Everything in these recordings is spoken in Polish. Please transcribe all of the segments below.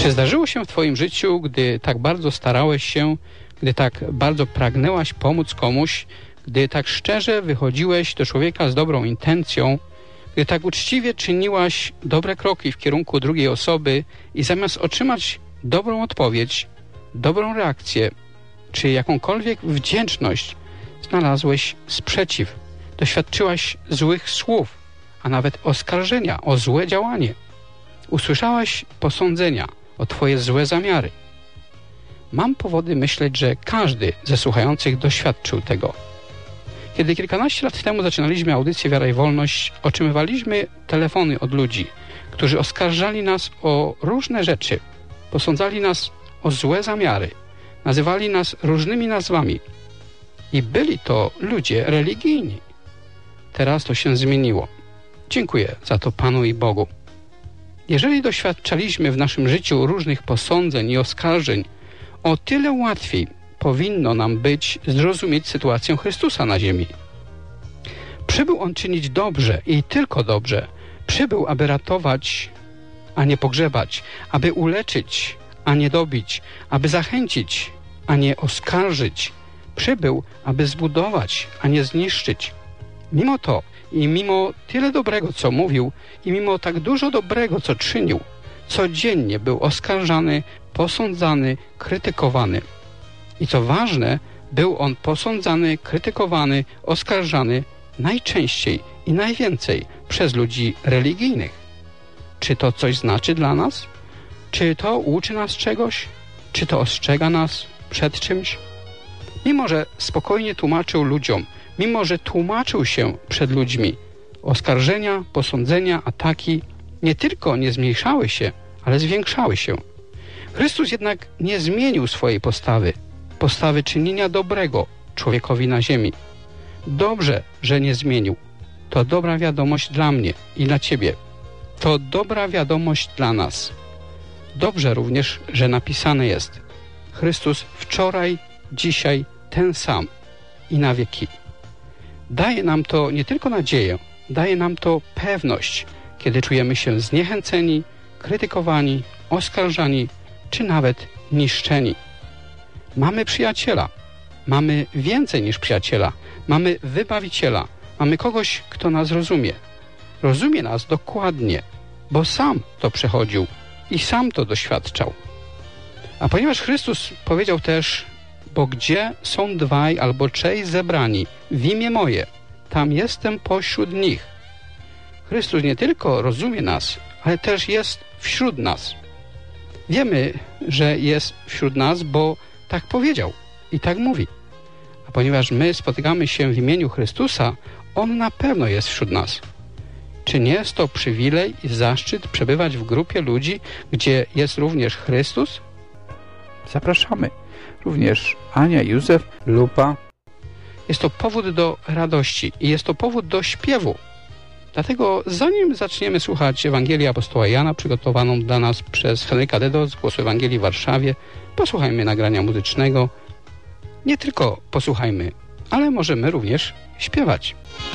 Czy zdarzyło się w twoim życiu, gdy tak bardzo starałeś się, gdy tak bardzo pragnęłaś pomóc komuś, gdy tak szczerze wychodziłeś do człowieka z dobrą intencją, gdy tak uczciwie czyniłaś dobre kroki w kierunku drugiej osoby i zamiast otrzymać dobrą odpowiedź, dobrą reakcję, czy jakąkolwiek wdzięczność, znalazłeś sprzeciw, doświadczyłaś złych słów, a nawet oskarżenia o złe działanie. Usłyszałaś posądzenia o twoje złe zamiary. Mam powody myśleć, że każdy ze słuchających doświadczył tego. Kiedy kilkanaście lat temu zaczynaliśmy audycję Wiara i Wolność, otrzymywaliśmy telefony od ludzi, którzy oskarżali nas o różne rzeczy, posądzali nas o złe zamiary, nazywali nas różnymi nazwami. I byli to ludzie religijni. Teraz to się zmieniło. Dziękuję za to Panu i Bogu. Jeżeli doświadczaliśmy w naszym życiu różnych posądzeń i oskarżeń, o tyle łatwiej powinno nam być zrozumieć sytuację Chrystusa na ziemi. Przybył On czynić dobrze i tylko dobrze. Przybył, aby ratować, a nie pogrzebać, aby uleczyć, a nie dobić, aby zachęcić, a nie oskarżyć. Przybył, aby zbudować, a nie zniszczyć. Mimo to i mimo tyle dobrego, co mówił, i mimo tak dużo dobrego, co czynił, codziennie był oskarżany, posądzany, krytykowany. I co ważne, był on posądzany, krytykowany, oskarżany najczęściej i najwięcej przez ludzi religijnych. Czy to coś znaczy dla nas? Czy to uczy nas czegoś? Czy to ostrzega nas przed czymś? Mimo że spokojnie tłumaczył ludziom, mimo że tłumaczył się przed ludźmi, oskarżenia, posądzenia, ataki nie tylko nie zmniejszały się, ale zwiększały się. Chrystus jednak nie zmienił swojej postawy czynienia dobrego człowiekowi na ziemi. Dobrze, że nie zmienił. To dobra wiadomość dla mnie i dla ciebie. To dobra wiadomość dla nas. Dobrze również, że napisane jest: Chrystus wczoraj, dzisiaj ten sam i na wieki. Daje nam to nie tylko nadzieję, daje nam to pewność, kiedy czujemy się zniechęceni, krytykowani, oskarżani, czy nawet niszczeni. Mamy przyjaciela, mamy więcej niż przyjaciela, mamy wybawiciela, mamy kogoś, kto nas rozumie. Rozumie nas dokładnie, bo sam to przechodził i sam to doświadczał. A ponieważ Chrystus powiedział też: bo gdzie są dwaj albo trzej zebrani w imię moje, tam jestem pośród nich. Chrystus nie tylko rozumie nas, ale też jest wśród nas. Wiemy, że jest wśród nas, bo tak powiedział i tak mówi. A ponieważ my spotykamy się w imieniu Chrystusa, On na pewno jest wśród nas. Czy nie jest to przywilej i zaszczyt przebywać w grupie ludzi, gdzie jest również Chrystus? Zapraszamy. Również Ania, Józef, Lupa. Jest to powód do radości i jest to powód do śpiewu. Dlatego zanim zaczniemy słuchać Ewangelii apostoła Jana, przygotowaną dla nas przez Henryka Dedo z Głosu Ewangelii w Warszawie, posłuchajmy nagrania muzycznego. Nie tylko posłuchajmy, ale możemy również śpiewać.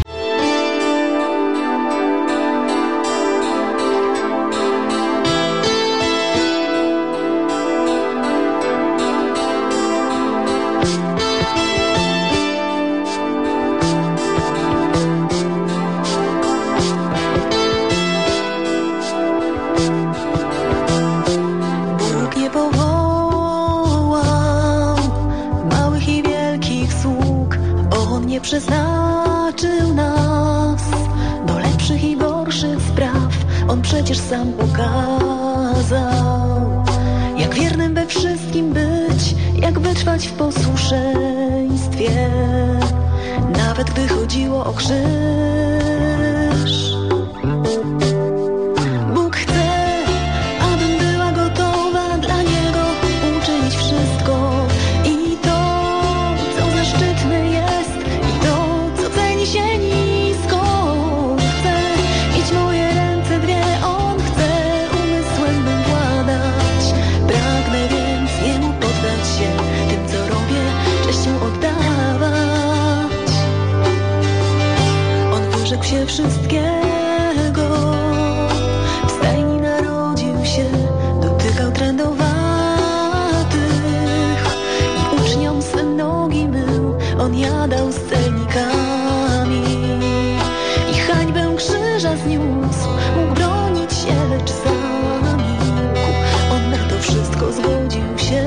Przeznaczył nas do lepszych i gorszych spraw. On przecież sam pokazał, jak wiernym we wszystkim być, jak wytrwać w posłuszeństwie, nawet gdy chodziło o krzyż. Bóg chce, abym była gotowa dla Niego uczynić wszystko, i to, co zaszczytne jest, się nisko. Chcę mieć moje ręce dwie, On chce umysłem bym władać. Pragnę więc Jemu poddać się, tym co robię cześć Mu oddawać. On wyrzekł się wszystkiego, w stajni narodził się, dotykał trędą on jadał z celnikami i hańbę krzyża zniósł, mógł bronić się, lecz zamilkł. On na to wszystko zgodził się.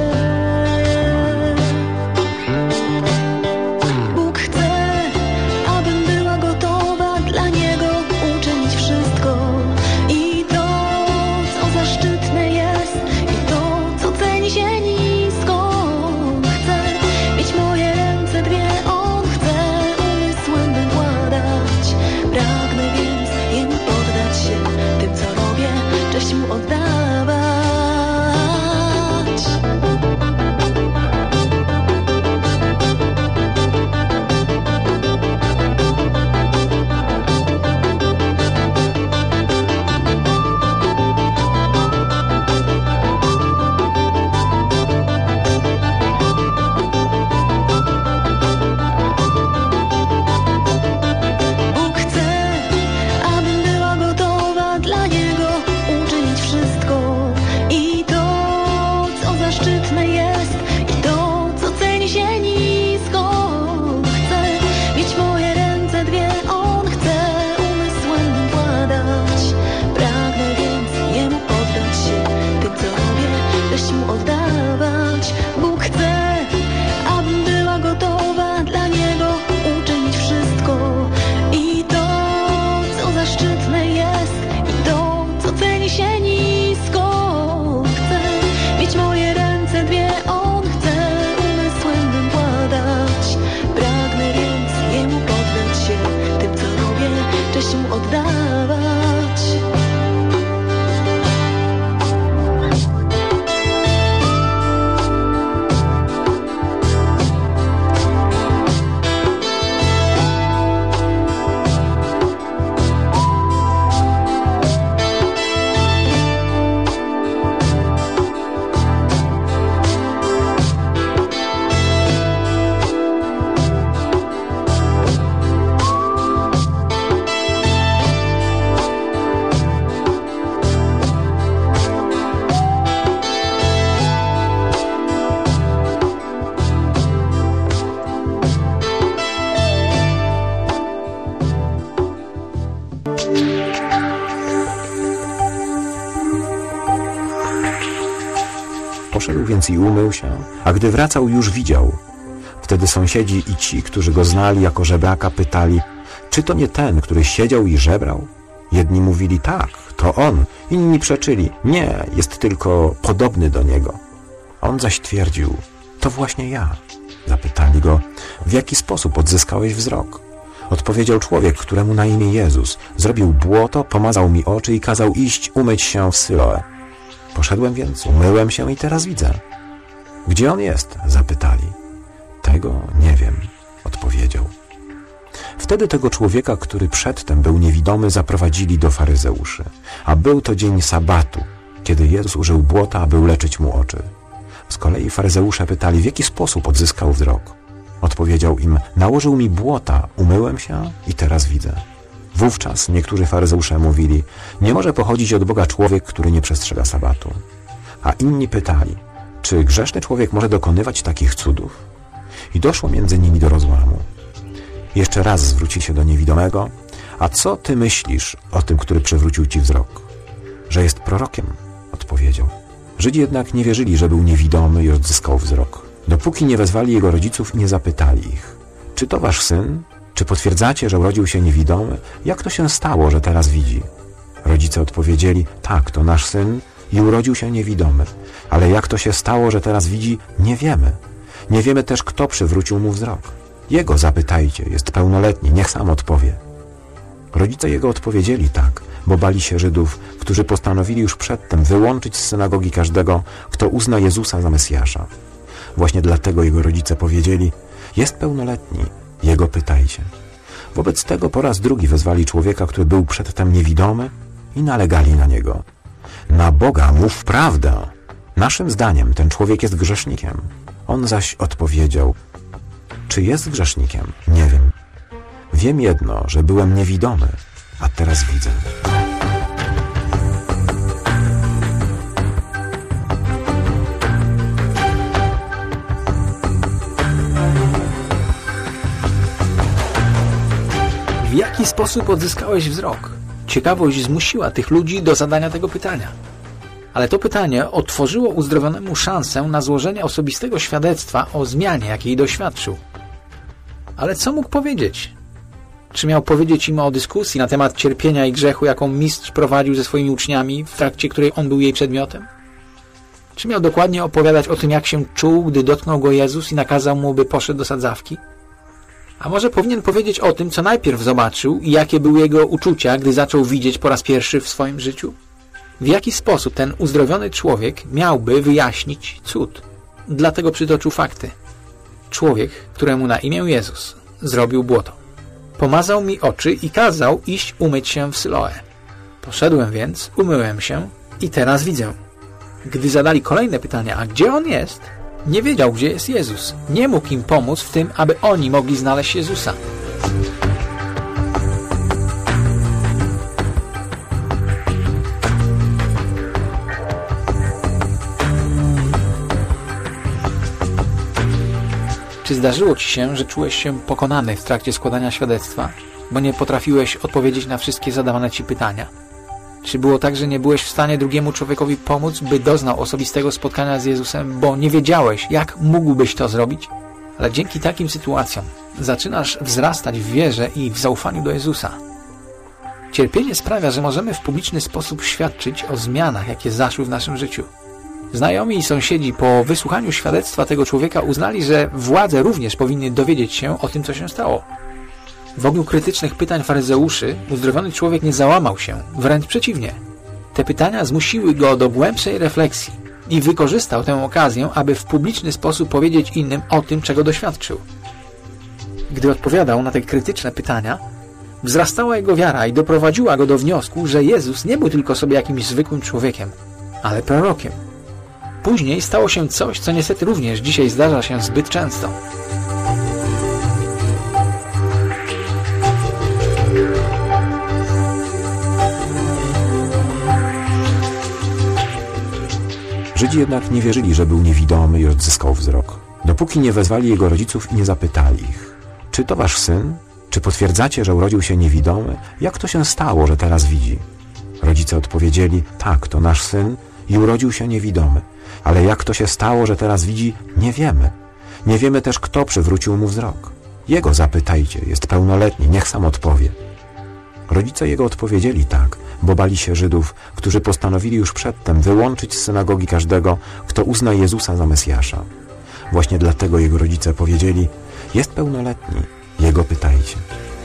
Bóg chce, abym była gotowa dla Niego uczynić wszystko i to, co zaszczytne jest, i to, co ceni się nisko. Chce mieć moje ręce dwie, On chce umysłem wykładać. Pragnę więc Jemu poddać się, tym co robię, cześć Mu oddawać. Bóg chce, abym była gotowa dla Niego uczynić wszystko i to, co zaszczytne jest, i to, co ceni się nisko. Chce mieć moje ręce dwie, On chce umysłem władać. Pragnę więc Jemu poddać się, tym co robię, cześć Mu oddawać. Bóg chce, abym była gotowa dla Niego uczynić wszystko i to, co zaszczytne jest, i to, co ceni się nisko. Chce mieć moje ręce dwie, On chce umysłem władać. Pragnę więc Jemu poddać się, tym co robię, cześć Mu oddawać. Poszedł więc i umył się, a gdy wracał, już widział. Wtedy sąsiedzi i ci, którzy go znali jako żebraka, pytali, czy to nie ten, który siedział i żebrał? Jedni mówili, tak, to on. Inni przeczyli, nie, jest tylko podobny do niego. On zaś twierdził, to właśnie ja. Zapytali go, w jaki sposób odzyskałeś wzrok? Odpowiedział człowiek, któremu na imię Jezus. Zrobił błoto, pomazał mi oczy i kazał iść umyć się w Syloe. Poszedłem więc, umyłem się i teraz widzę. Gdzie on jest? Zapytali. Tego nie wiem, odpowiedział. Wtedy tego człowieka, który przedtem był niewidomy, zaprowadzili do faryzeuszy. A był to dzień sabatu, kiedy Jezus użył błota, aby uleczyć mu oczy. Z kolei faryzeusze pytali, w jaki sposób odzyskał wzrok. Odpowiedział im, nałożył mi błota, umyłem się i teraz widzę. Wówczas niektórzy faryzeusze mówili, nie może pochodzić od Boga człowiek, który nie przestrzega sabatu. A inni pytali, czy grzeszny człowiek może dokonywać takich cudów? I doszło między nimi do rozłamu. Jeszcze raz zwrócili się do niewidomego, a co ty myślisz o tym, który przywrócił ci wzrok? Że jest prorokiem, odpowiedział. Żydzi jednak nie wierzyli, że był niewidomy i odzyskał wzrok, dopóki nie wezwali jego rodziców i nie zapytali ich, czy to wasz syn? Czy potwierdzacie, że urodził się niewidomy? Jak to się stało, że teraz widzi? Rodzice odpowiedzieli, tak, to nasz syn i urodził się niewidomy. Ale jak to się stało, że teraz widzi? Nie wiemy. Nie wiemy też, kto przywrócił mu wzrok. Jego zapytajcie, jest pełnoletni, niech sam odpowie. Rodzice jego odpowiedzieli tak, bo bali się Żydów, którzy postanowili już przedtem wyłączyć z synagogi każdego, kto uzna Jezusa za Mesjasza. Właśnie dlatego jego rodzice powiedzieli, jest pełnoletni, jego pytajcie. Wobec tego po raz drugi wezwali człowieka, który był przedtem niewidomy i nalegali na niego. Na Boga mów prawdę. Naszym zdaniem ten człowiek jest grzesznikiem. On zaś odpowiedział, czy jest grzesznikiem? Nie wiem. Wiem jedno, że byłem niewidomy, a teraz widzę. jaki sposób odzyskałeś wzrok? Ciekawość zmusiła tych ludzi do zadania tego pytania. Ale to pytanie otworzyło uzdrowionemu szansę na złożenie osobistego świadectwa o zmianie, jakiej doświadczył. Ale co mógł powiedzieć? Czy miał powiedzieć im o dyskusji na temat cierpienia i grzechu, jaką mistrz prowadził ze swoimi uczniami, w trakcie której on był jej przedmiotem? Czy miał dokładnie opowiadać o tym, jak się czuł, gdy dotknął go Jezus i nakazał mu, by poszedł do sadzawki? A może powinien powiedzieć o tym, co najpierw zobaczył i jakie były jego uczucia, gdy zaczął widzieć po raz pierwszy w swoim życiu? W jaki sposób ten uzdrowiony człowiek miałby wyjaśnić cud? Dlatego przytoczył fakty. Człowiek, któremu na imię Jezus, zrobił błoto. Pomazał mi oczy i kazał iść umyć się w Syloe. Poszedłem więc, umyłem się i teraz widzę. Gdy zadali kolejne pytania, a gdzie on jest? Nie wiedział, gdzie jest Jezus. Nie mógł im pomóc w tym, aby oni mogli znaleźć Jezusa. Czy zdarzyło ci się, że czułeś się pokonany w trakcie składania świadectwa, bo nie potrafiłeś odpowiedzieć na wszystkie zadawane ci pytania? Czy było tak, że nie byłeś w stanie drugiemu człowiekowi pomóc, by doznał osobistego spotkania z Jezusem, bo nie wiedziałeś, jak mógłbyś to zrobić? Ale dzięki takim sytuacjom zaczynasz wzrastać w wierze i w zaufaniu do Jezusa. Cierpienie sprawia, że możemy w publiczny sposób świadczyć o zmianach, jakie zaszły w naszym życiu. Znajomi i sąsiedzi po wysłuchaniu świadectwa tego człowieka uznali, że władze również powinny dowiedzieć się o tym, co się stało. W ogniu krytycznych pytań faryzeuszy uzdrowiony człowiek nie załamał się, wręcz przeciwnie. Te pytania zmusiły go do głębszej refleksji i wykorzystał tę okazję, aby w publiczny sposób powiedzieć innym o tym, czego doświadczył. Gdy odpowiadał na te krytyczne pytania, wzrastała jego wiara i doprowadziła go do wniosku, że Jezus nie był tylko sobie jakimś zwykłym człowiekiem, ale prorokiem. Później stało się coś, co niestety również dzisiaj zdarza się zbyt często. Żydzi jednak nie wierzyli, że był niewidomy i odzyskał wzrok, dopóki nie wezwali jego rodziców i nie zapytali ich: czy to wasz syn? Czy potwierdzacie, że urodził się niewidomy? Jak to się stało, że teraz widzi? Rodzice odpowiedzieli: tak, to nasz syn i urodził się niewidomy. Ale jak to się stało, że teraz widzi, nie wiemy. Nie wiemy też, kto przywrócił mu wzrok. Jego zapytajcie, jest pełnoletni, niech sam odpowie. Rodzice jego odpowiedzieli tak, bo bali się Żydów, którzy postanowili już przedtem wyłączyć z synagogi każdego, kto uzna Jezusa za Mesjasza. Właśnie dlatego jego rodzice powiedzieli: jest pełnoletni, jego pytajcie.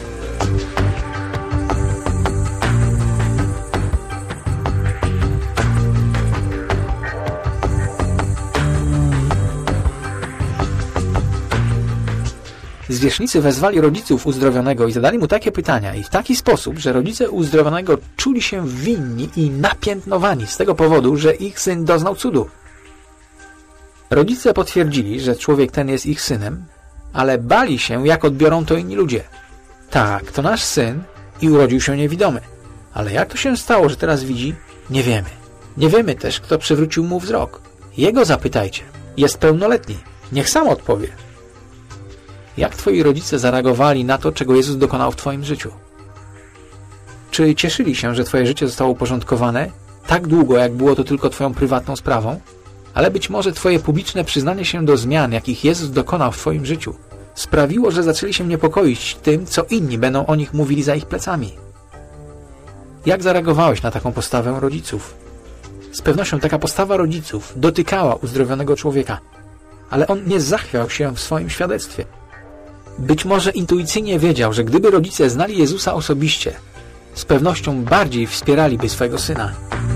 Zwierzchnicy wezwali rodziców uzdrowionego i zadali mu takie pytania i w taki sposób, że rodzice uzdrowionego czuli się winni i napiętnowani z tego powodu, że ich syn doznał cudu. Rodzice potwierdzili, że człowiek ten jest ich synem, ale bali się, jak odbiorą to inni ludzie. Tak, to nasz syn i urodził się niewidomy. Ale jak to się stało, że teraz widzi? Nie wiemy. Nie wiemy też, kto przywrócił mu wzrok. Jego zapytajcie. Jest pełnoletni. Niech sam odpowie. Jak twoi rodzice zareagowali na to, czego Jezus dokonał w twoim życiu? Czy cieszyli się, że twoje życie zostało uporządkowane tak długo, jak było to tylko twoją prywatną sprawą? Ale być może twoje publiczne przyznanie się do zmian, jakich Jezus dokonał w twoim życiu, sprawiło, że zaczęli się niepokoić tym, co inni będą o nich mówili za ich plecami. Jak zareagowałeś na taką postawę rodziców? Z pewnością taka postawa rodziców dotykała uzdrowionego człowieka, ale on nie zachwiał się w swoim świadectwie. Być może intuicyjnie wiedział, że gdyby rodzice znali Jezusa osobiście, z pewnością bardziej wspieraliby swego syna.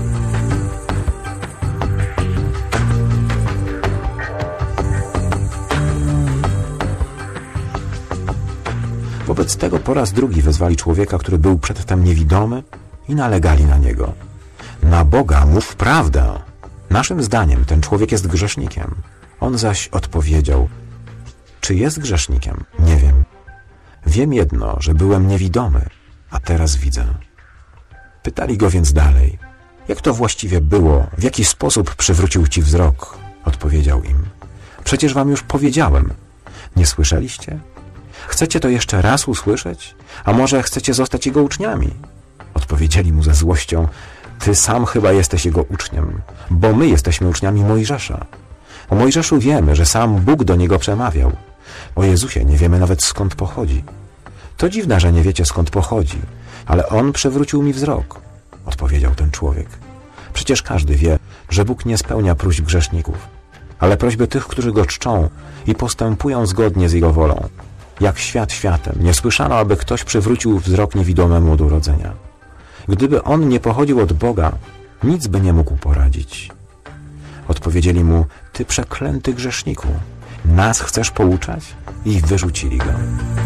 Wobec tego po raz drugi wezwali człowieka, który był przedtem niewidomy, i nalegali na niego. Na Boga mów prawdę. Naszym zdaniem ten człowiek jest grzesznikiem. On zaś odpowiedział: czy jest grzesznikiem? Nie wiem. Wiem jedno, że byłem niewidomy, a teraz widzę. Pytali go więc dalej: jak to właściwie było? W jaki sposób przywrócił ci wzrok? Odpowiedział im: przecież wam już powiedziałem. Nie słyszeliście? Chcecie to jeszcze raz usłyszeć? A może chcecie zostać Jego uczniami? Odpowiedzieli mu ze złością: Ty sam chyba jesteś Jego uczniem, bo my jesteśmy uczniami Mojżesza. O Mojżeszu wiemy, że sam Bóg do niego przemawiał. O Jezusie nie wiemy nawet skąd pochodzi. To dziwne, że nie wiecie skąd pochodzi, ale On przywrócił mi wzrok, odpowiedział ten człowiek. Przecież każdy wie, że Bóg nie spełnia próśb grzeszników, ale prośby tych, którzy Go czczą i postępują zgodnie z Jego wolą. Jak świat światem, nie słyszano, aby ktoś przywrócił wzrok niewidomemu od urodzenia. Gdyby on nie pochodził od Boga, nic by nie mógł poradzić. Odpowiedzieli mu: Ty przeklęty grzeszniku, nas chcesz pouczać? I wyrzucili go.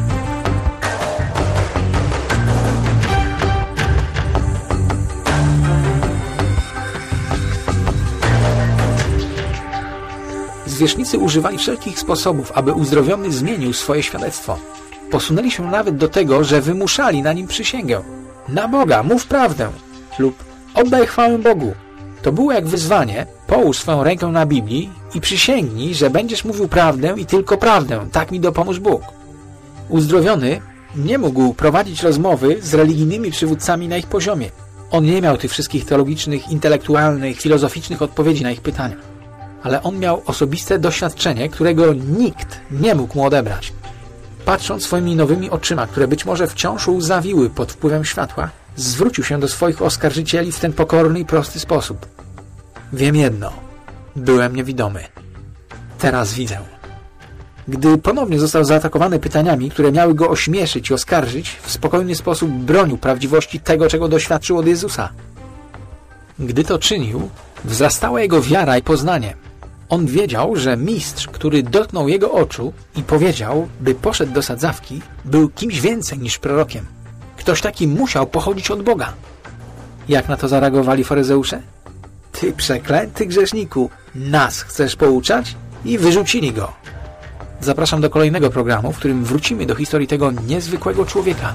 Zwierzchnicy używali wszelkich sposobów, aby uzdrowiony zmienił swoje świadectwo. Posunęli się nawet do tego, że wymuszali na nim przysięgę. Na Boga, mów prawdę lub oddaj chwałę Bogu. To było jak wyzwanie: połóż swoją rękę na Biblii i przysięgnij, że będziesz mówił prawdę i tylko prawdę, tak mi dopomóż Bóg. Uzdrowiony nie mógł prowadzić rozmowy z religijnymi przywódcami na ich poziomie. On nie miał tych wszystkich teologicznych, intelektualnych, filozoficznych odpowiedzi na ich pytania. Ale on miał osobiste doświadczenie, którego nikt nie mógł mu odebrać. Patrząc swoimi nowymi oczyma, które być może wciąż łzawiły pod wpływem światła, zwrócił się do swoich oskarżycieli w ten pokorny i prosty sposób. Wiem jedno. Byłem niewidomy. Teraz widzę. Gdy ponownie został zaatakowany pytaniami, które miały go ośmieszyć i oskarżyć, w spokojny sposób bronił prawdziwości tego, czego doświadczył od Jezusa. Gdy to czynił, wzrastała jego wiara i poznanie. On wiedział, że mistrz, który dotknął jego oczu i powiedział, by poszedł do sadzawki, był kimś więcej niż prorokiem. Ktoś taki musiał pochodzić od Boga. Jak na to zareagowali faryzeusze? Ty przeklęty grzeszniku, nas chcesz pouczać? I wyrzucili go. Zapraszam do kolejnego programu, w którym wrócimy do historii tego niezwykłego człowieka.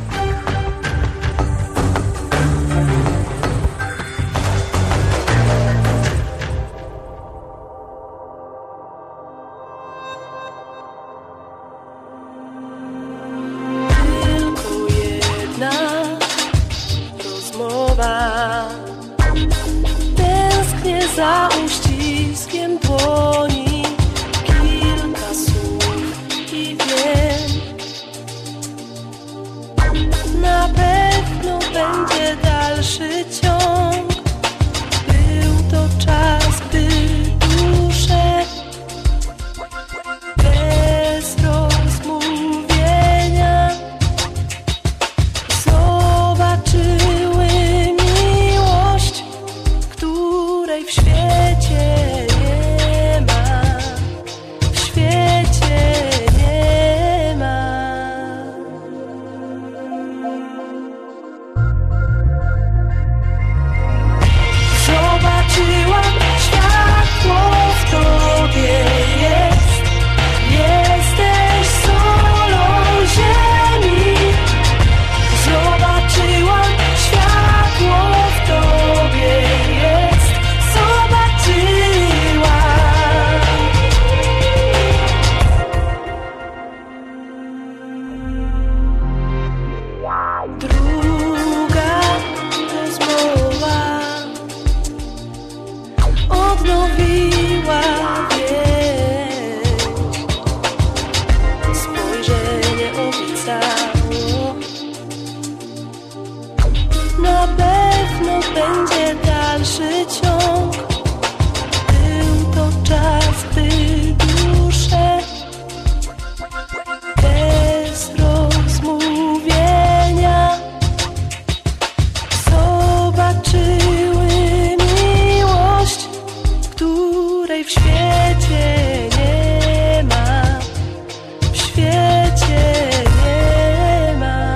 Tęsknię za uściskiem dłoni, kilka słów i wiem, na pewno będzie dalszy ciąg. Był to czas, by dusze bez rozmówienia zobaczyły miłość, której w świecie nie ma, w świecie nie ma. Zobaczyłam światło w tobie jest, jesteś solą ziemi. Zobaczyłam światło w tobie jest, zobaczyłam. Druga rozmowa odnowiła więź. Spojrzenie obiecało, na pewno będzie dalszy ciąg. Był to czas, by dusze bez rozmówienia zobaczyły miłość, której w świecie nie ma, w świecie nie ma.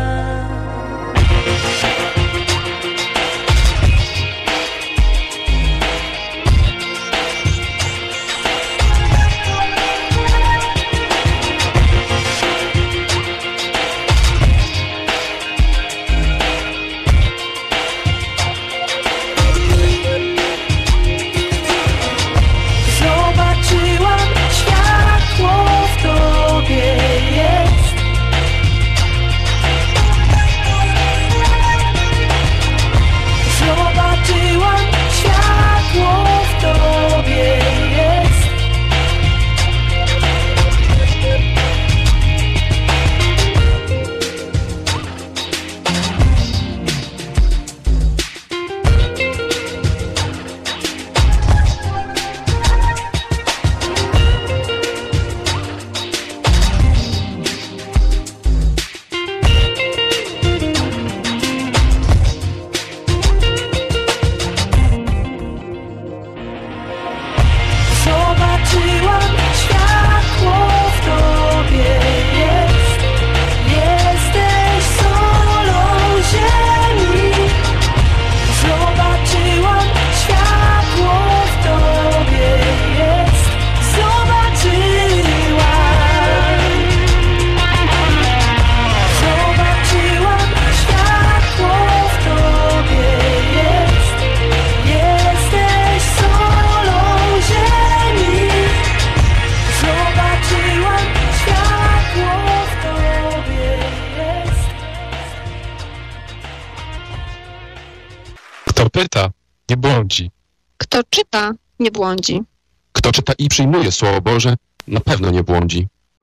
pyta, nie błądzi. Kto czyta, nie błądzi. Kto czyta i przyjmuje Słowo Boże, na pewno nie błądzi.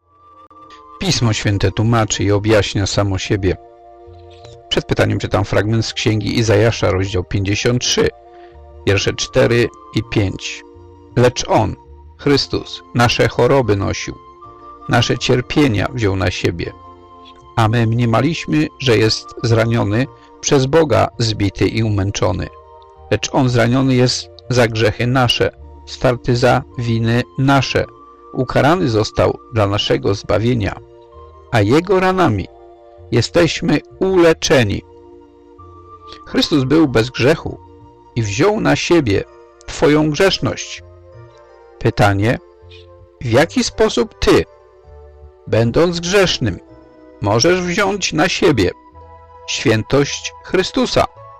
Pismo Święte tłumaczy i objaśnia samo siebie. Przed pytaniem czytam fragment z Księgi Izajasza, rozdział 53, wiersze 4 i 5. Lecz On, Chrystus, nasze choroby nosił, nasze cierpienia wziął na siebie, a my mniemaliśmy, że jest zraniony, przez Boga zbity i umęczony. Lecz On zraniony jest za grzechy nasze, starty za winy nasze, ukarany został dla naszego zbawienia, a Jego ranami jesteśmy uleczeni. Chrystus był bez grzechu i wziął na siebie Twoją grzeszność. Pytanie, w jaki sposób Ty, będąc grzesznym, możesz wziąć na siebie świętość Chrystusa?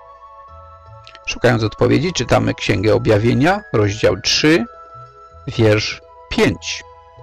Szukając odpowiedzi, czytamy Księgę Objawienia, rozdział 3, wiersz 5.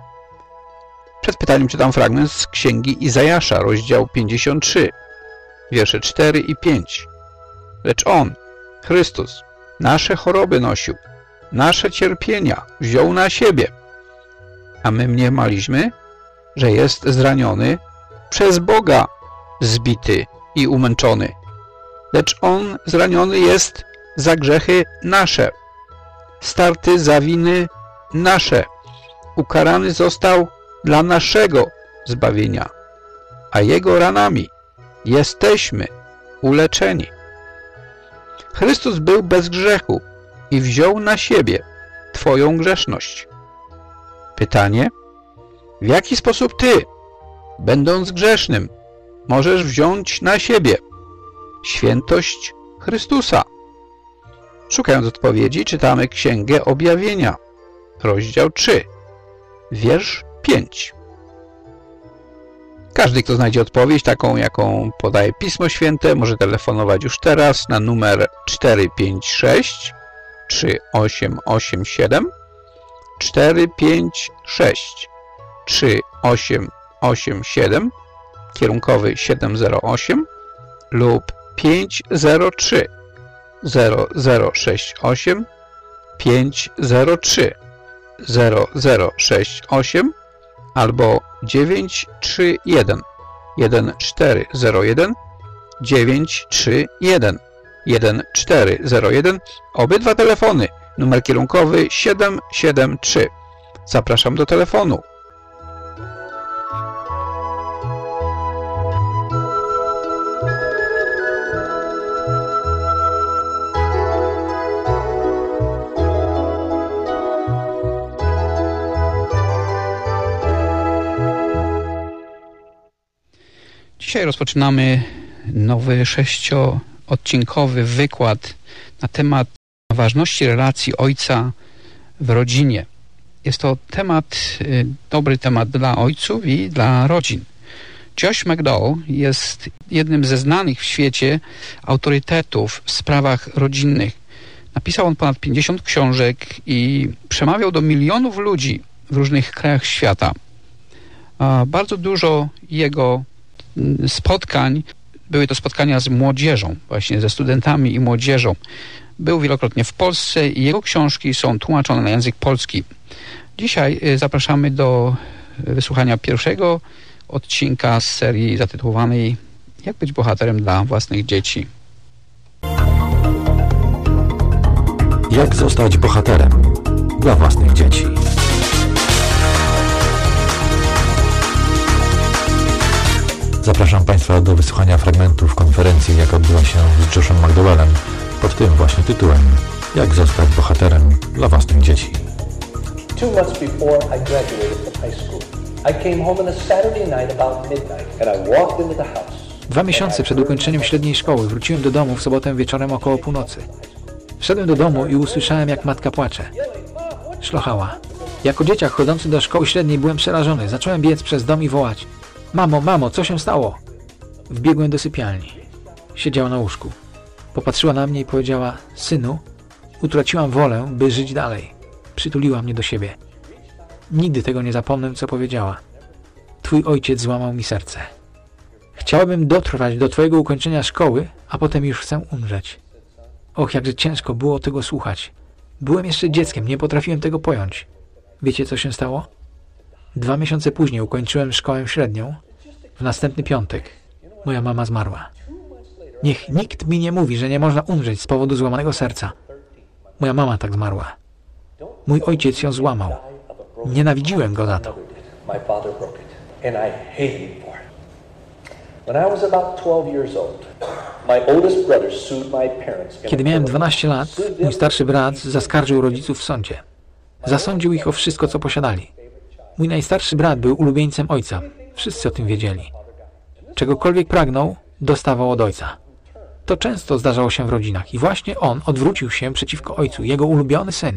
Przed pytaniem czytam fragment z Księgi Izajasza, rozdział 53, wiersze 4 i 5. Lecz On, Chrystus, nasze choroby nosił, nasze cierpienia wziął na siebie, a my mniemaliśmy, że jest zraniony, przez Boga zbity i umęczony. Lecz On zraniony jest za grzechy nasze, starty za winy nasze, ukarany został dla naszego zbawienia, a Jego ranami jesteśmy uleczeni. Chrystus był bez grzechu i wziął na siebie Twoją grzeszność. Pytanie, w jaki sposób Ty, będąc grzesznym, możesz wziąć na siebie świętość Chrystusa? Szukając odpowiedzi, czytamy Księgę Objawienia, rozdział 3, wiersz 5. Każdy, kto znajdzie odpowiedź taką, jaką podaje Pismo Święte, może telefonować już teraz na numer 456 3887 456 3887 kierunkowy 708 lub 503 0068 503 0068 albo 931 1401 931 1401. Obydwa telefony, numer kierunkowy 773. Zapraszam do telefonu. Dzisiaj rozpoczynamy nowy 6-odcinkowy wykład na temat ważności relacji ojca w rodzinie. Jest to dobry temat dla ojców i dla rodzin. Josh McDowell jest jednym ze znanych w świecie autorytetów w sprawach rodzinnych. Napisał on ponad 50 książek i przemawiał do milionów ludzi w różnych krajach świata. Bardzo dużo jego spotkań były to spotkania z młodzieżą, właśnie ze studentami i młodzieżą. Był wielokrotnie w Polsce i jego książki są tłumaczone na język polski. Dzisiaj zapraszamy do wysłuchania pierwszego odcinka z serii zatytułowanej Jak być bohaterem dla własnych dzieci. Jak zostać bohaterem dla własnych dzieci? Zapraszam Państwa do wysłuchania fragmentów konferencji, jaka odbyła się z Joshem McDowellem pod tym właśnie tytułem Jak zostać bohaterem dla własnych dzieci. 2 months before I graduated from high school, I came home on a Saturday night about midnight and I walked into the house. 2 miesiące przed ukończeniem średniej szkoły wróciłem do domu w sobotę wieczorem około północy. Wszedłem do domu i usłyszałem, jak matka płacze. Szlochała. Jako dzieciak chodzący do szkoły średniej byłem przerażony. Zacząłem biec przez dom i wołać: Mamo, mamo, co się stało? Wbiegłem do sypialni. Siedziała na łóżku. Popatrzyła na mnie i powiedziała: Synu, utraciłam wolę, by żyć dalej. Przytuliła mnie do siebie. Nigdy tego nie zapomnę, co powiedziała. Twój ojciec złamał mi serce. Chciałabym dotrwać do twojego ukończenia szkoły, a potem już chcę umrzeć. Och, jakże ciężko było tego słuchać. Byłem jeszcze dzieckiem, nie potrafiłem tego pojąć. Wiecie, co się stało? 2 miesiące później ukończyłem szkołę średnią. W następny piątek moja mama zmarła. Niech nikt mi nie mówi, że nie można umrzeć z powodu złamanego serca. Moja mama tak zmarła. Mój ojciec ją złamał. Nienawidziłem go za to. My father broke it, and I hated him for it. When I was about 12 years old, my oldest brother sued my parents. Kiedy miałem 12 lat, mój starszy brat zaskarżył rodziców w sądzie. Zasądził ich o wszystko, co posiadali. Mój najstarszy brat był ulubieńcem ojca. Wszyscy o tym wiedzieli. Czegokolwiek pragnął, dostawał od ojca. To często zdarzało się w rodzinach i właśnie on odwrócił się przeciwko ojcu, jego ulubiony syn.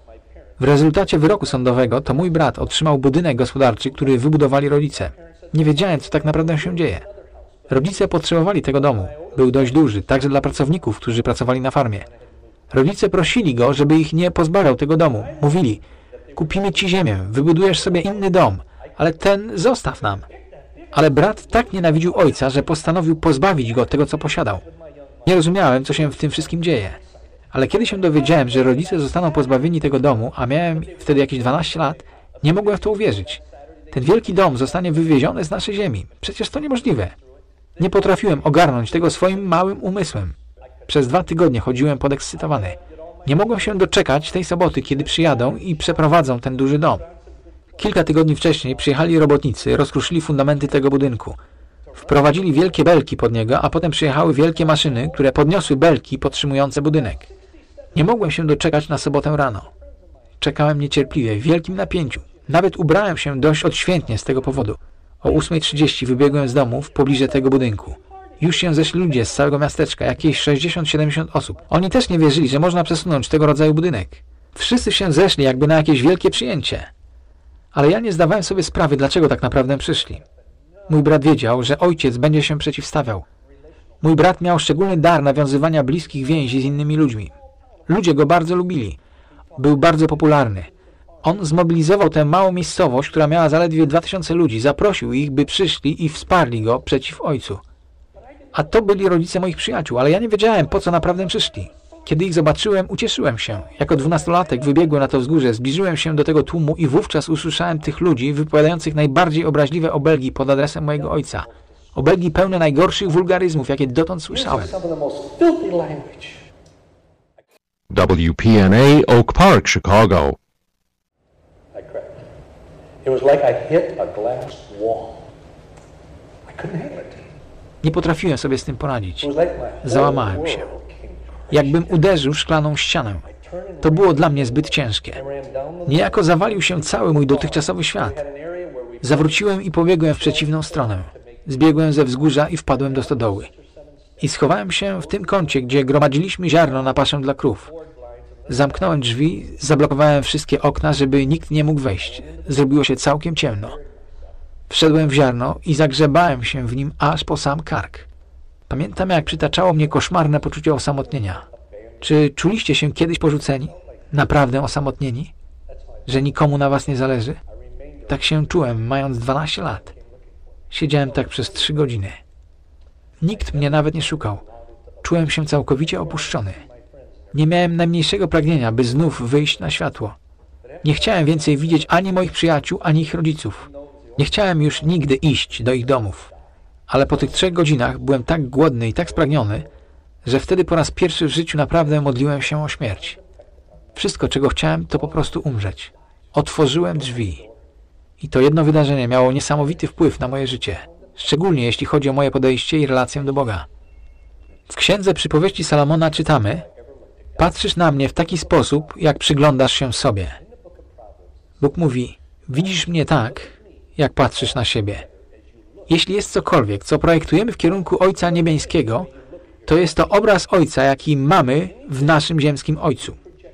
W rezultacie wyroku sądowego to mój brat otrzymał budynek gospodarczy, który wybudowali rodzice. Nie wiedziałem, co tak naprawdę się dzieje. Rodzice potrzebowali tego domu. Był dość duży, także dla pracowników, którzy pracowali na farmie. Rodzice prosili go, żeby ich nie pozbawiał tego domu. Mówili, kupimy ci ziemię, wybudujesz sobie inny dom, ale ten zostaw nam. Ale brat tak nienawidził ojca, że postanowił pozbawić go tego, co posiadał. Nie rozumiałem, co się w tym wszystkim dzieje. Ale kiedy się dowiedziałem, że rodzice zostaną pozbawieni tego domu, a miałem wtedy jakieś 12 lat, nie mogłem w to uwierzyć. Ten wielki dom zostanie wywieziony z naszej ziemi. Przecież to niemożliwe. Nie potrafiłem ogarnąć tego swoim małym umysłem. Przez 2 tygodnie chodziłem podekscytowany. Nie mogłem się doczekać tej soboty, kiedy przyjadą i przeprowadzą ten duży dom. Kilka tygodni wcześniej przyjechali robotnicy, rozkruszyli fundamenty tego budynku. Wprowadzili wielkie belki pod niego, a potem przyjechały wielkie maszyny, które podniosły belki podtrzymujące budynek. Nie mogłem się doczekać na sobotę rano. Czekałem niecierpliwie, w wielkim napięciu. Nawet ubrałem się dość odświętnie z tego powodu. O 8:30 wybiegłem z domu w pobliże tego budynku. Już się zeszli ludzie z całego miasteczka, jakieś 60-70 osób. Oni też nie wierzyli, że można przesunąć tego rodzaju budynek. Wszyscy się zeszli jakby na jakieś wielkie przyjęcie. Ale ja nie zdawałem sobie sprawy, dlaczego tak naprawdę przyszli. Mój brat wiedział, że ojciec będzie się przeciwstawiał. Mój brat miał szczególny dar nawiązywania bliskich więzi z innymi ludźmi. Ludzie go bardzo lubili. Był bardzo popularny. On zmobilizował tę małą miejscowość, która miała zaledwie 2000 ludzi. Zaprosił ich, by przyszli i wsparli go przeciw ojcu. A to byli rodzice moich przyjaciół, ale ja nie wiedziałem, po co naprawdę przyszli. Kiedy ich zobaczyłem, ucieszyłem się. Jako 12-latek wybiegłem na to wzgórze, zbliżyłem się do tego tłumu i wówczas usłyszałem tych ludzi wypowiadających najbardziej obraźliwe obelgi pod adresem mojego ojca. Obelgi pełne najgorszych wulgaryzmów, jakie dotąd słyszałem. WPNA Oak Park, Chicago. It was like I hit a glass wall. I couldn't handle it. Nie potrafiłem sobie z tym poradzić. It was like my whole Załamałem się. world came Jakbym uderzył w szklaną ścianę. To było dla mnie zbyt ciężkie. Niejako zawalił się cały mój dotychczasowy świat. Zawróciłem i pobiegłem w przeciwną stronę. Zbiegłem ze wzgórza i wpadłem do stodoły. I schowałem się w tym kącie, gdzie gromadziliśmy ziarno na paszę dla krów. Zamknąłem drzwi, zablokowałem wszystkie okna, żeby nikt nie mógł wejść. Zrobiło się całkiem ciemno. Wszedłem w ziarno i zagrzebałem się w nim aż po sam kark. Pamiętam, jak przytaczało mnie koszmarne poczucie osamotnienia. Czy czuliście się kiedyś porzuceni? Naprawdę osamotnieni? Że nikomu na was nie zależy? Tak się czułem, mając 12 lat. Siedziałem tak przez 3 godziny. Nikt mnie nawet nie szukał. Czułem się całkowicie opuszczony. Nie miałem najmniejszego pragnienia, by znów wyjść na światło. Nie chciałem więcej widzieć ani moich przyjaciół, ani ich rodziców. Nie chciałem już nigdy iść do ich domów. Ale po tych 3 godzinach byłem tak głodny i tak spragniony, że wtedy po raz pierwszy w życiu naprawdę modliłem się o śmierć. Wszystko, czego chciałem, to po prostu umrzeć. Otworzyłem drzwi. I to jedno wydarzenie miało niesamowity wpływ na moje życie. Szczególnie jeśli chodzi o moje podejście i relację do Boga. W Księdze Przypowieści Salomona czytamy: patrzysz na mnie w taki sposób, jak przyglądasz się sobie. Bóg mówi: widzisz mnie tak, jak patrzysz na siebie. Jeśli jest cokolwiek, co projektujemy w kierunku Ojca Niebiańskiego, to jest to obraz Ojca, jaki mamy w naszym ziemskim Ojcu.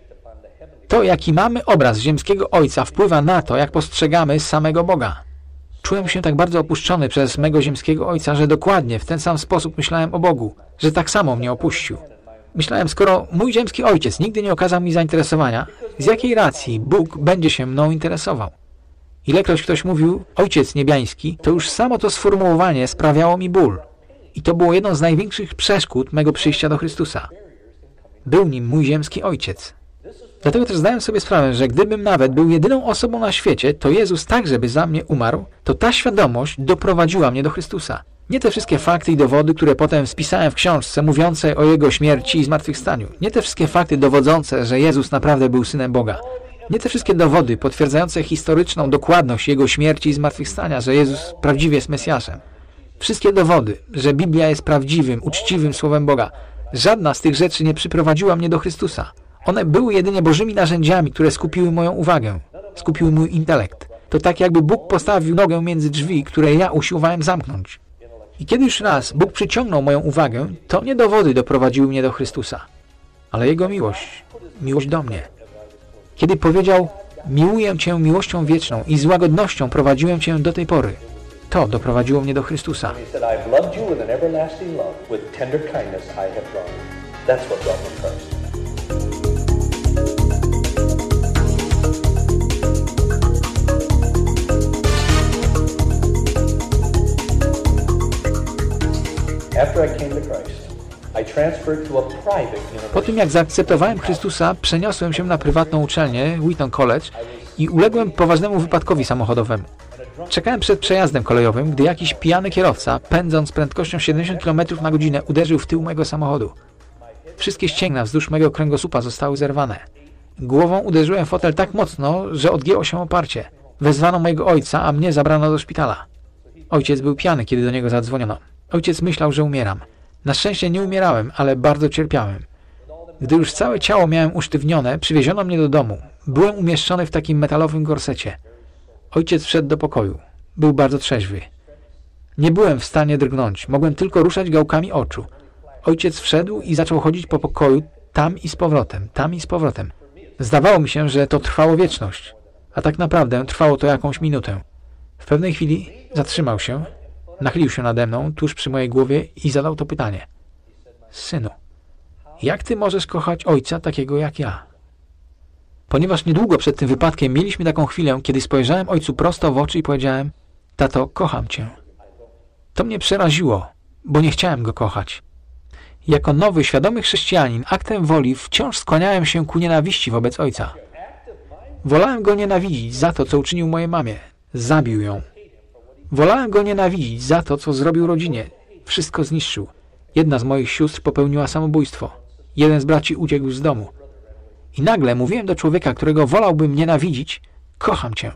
To, jaki mamy obraz ziemskiego Ojca, wpływa na to, jak postrzegamy samego Boga. Czułem się tak bardzo opuszczony przez mego ziemskiego Ojca, że dokładnie w ten sam sposób myślałem o Bogu, że tak samo mnie opuścił. Myślałem, skoro mój ziemski Ojciec nigdy nie okazał mi zainteresowania, z jakiej racji Bóg będzie się mną interesował? Ilekroć ktoś mówił Ojciec Niebiański, to już samo to sformułowanie sprawiało mi ból. I to było jedną z największych przeszkód mego przyjścia do Chrystusa. Był nim mój ziemski ojciec. Dlatego też zdałem sobie sprawę, że gdybym nawet był jedyną osobą na świecie, to Jezus także by za mnie umarł, to ta świadomość doprowadziła mnie do Chrystusa. Nie te wszystkie fakty i dowody, które potem spisałem w książce mówiącej o Jego śmierci i zmartwychwstaniu. Nie te wszystkie fakty dowodzące, że Jezus naprawdę był Synem Boga. Nie te wszystkie dowody potwierdzające historyczną dokładność Jego śmierci i zmartwychwstania, że Jezus prawdziwie jest Mesjaszem. Wszystkie dowody, że Biblia jest prawdziwym, uczciwym Słowem Boga. Żadna z tych rzeczy nie przyprowadziła mnie do Chrystusa. One były jedynie Bożymi narzędziami, które skupiły moją uwagę, skupiły mój intelekt. To tak jakby Bóg postawił nogę między drzwi, które ja usiłowałem zamknąć. I kiedy już raz Bóg przyciągnął moją uwagę, to nie dowody doprowadziły mnie do Chrystusa, ale Jego miłość do mnie. Kiedy powiedział, miłuję Cię miłością wieczną i z łagodnością prowadziłem Cię do tej pory, to doprowadziło mnie do Chrystusa. Po tym jak zaakceptowałem Chrystusa, przeniosłem się na prywatną uczelnię, Wheaton College, i uległem poważnemu wypadkowi samochodowemu. Czekałem przed przejazdem kolejowym, gdy jakiś pijany kierowca, pędząc z prędkością 70 km na godzinę, uderzył w tył mojego samochodu. Wszystkie ścięgna wzdłuż mojego kręgosłupa zostały zerwane. Głową uderzyłem w fotel tak mocno, że odgięło się oparcie. Wezwano mojego ojca, a mnie zabrano do szpitala. Ojciec był pijany, kiedy do niego zadzwoniono. Ojciec myślał, że umieram. Na szczęście nie umierałem, ale bardzo cierpiałem. Gdy już całe ciało miałem usztywnione, przywieziono mnie do domu. Byłem umieszczony w takim metalowym gorsecie. Ojciec wszedł do pokoju. Był bardzo trzeźwy. Nie byłem w stanie drgnąć. Mogłem tylko ruszać gałkami oczu. Ojciec wszedł i zaczął chodzić po pokoju tam i z powrotem, tam i z powrotem. Zdawało mi się, że to trwało wieczność. A tak naprawdę trwało to jakąś minutę. W pewnej chwili zatrzymał się, nachylił się nade mną, tuż przy mojej głowie i zadał to pytanie. Synu, jak ty możesz kochać ojca takiego jak ja? Ponieważ niedługo przed tym wypadkiem mieliśmy taką chwilę, kiedy spojrzałem ojcu prosto w oczy i powiedziałem: tato, kocham cię. To mnie przeraziło, bo nie chciałem go kochać. Jako nowy, świadomy chrześcijanin, aktem woli wciąż skłaniałem się ku nienawiści wobec ojca. Wolałem go nienawidzić za to, co uczynił mojej mamie. Zabił ją. Wolałem go nienawidzić za to, co zrobił rodzinie. Wszystko zniszczył. Jedna z moich sióstr popełniła samobójstwo. Jeden z braci uciekł z domu. I nagle mówiłem do człowieka, którego wolałbym nienawidzić: kocham cię.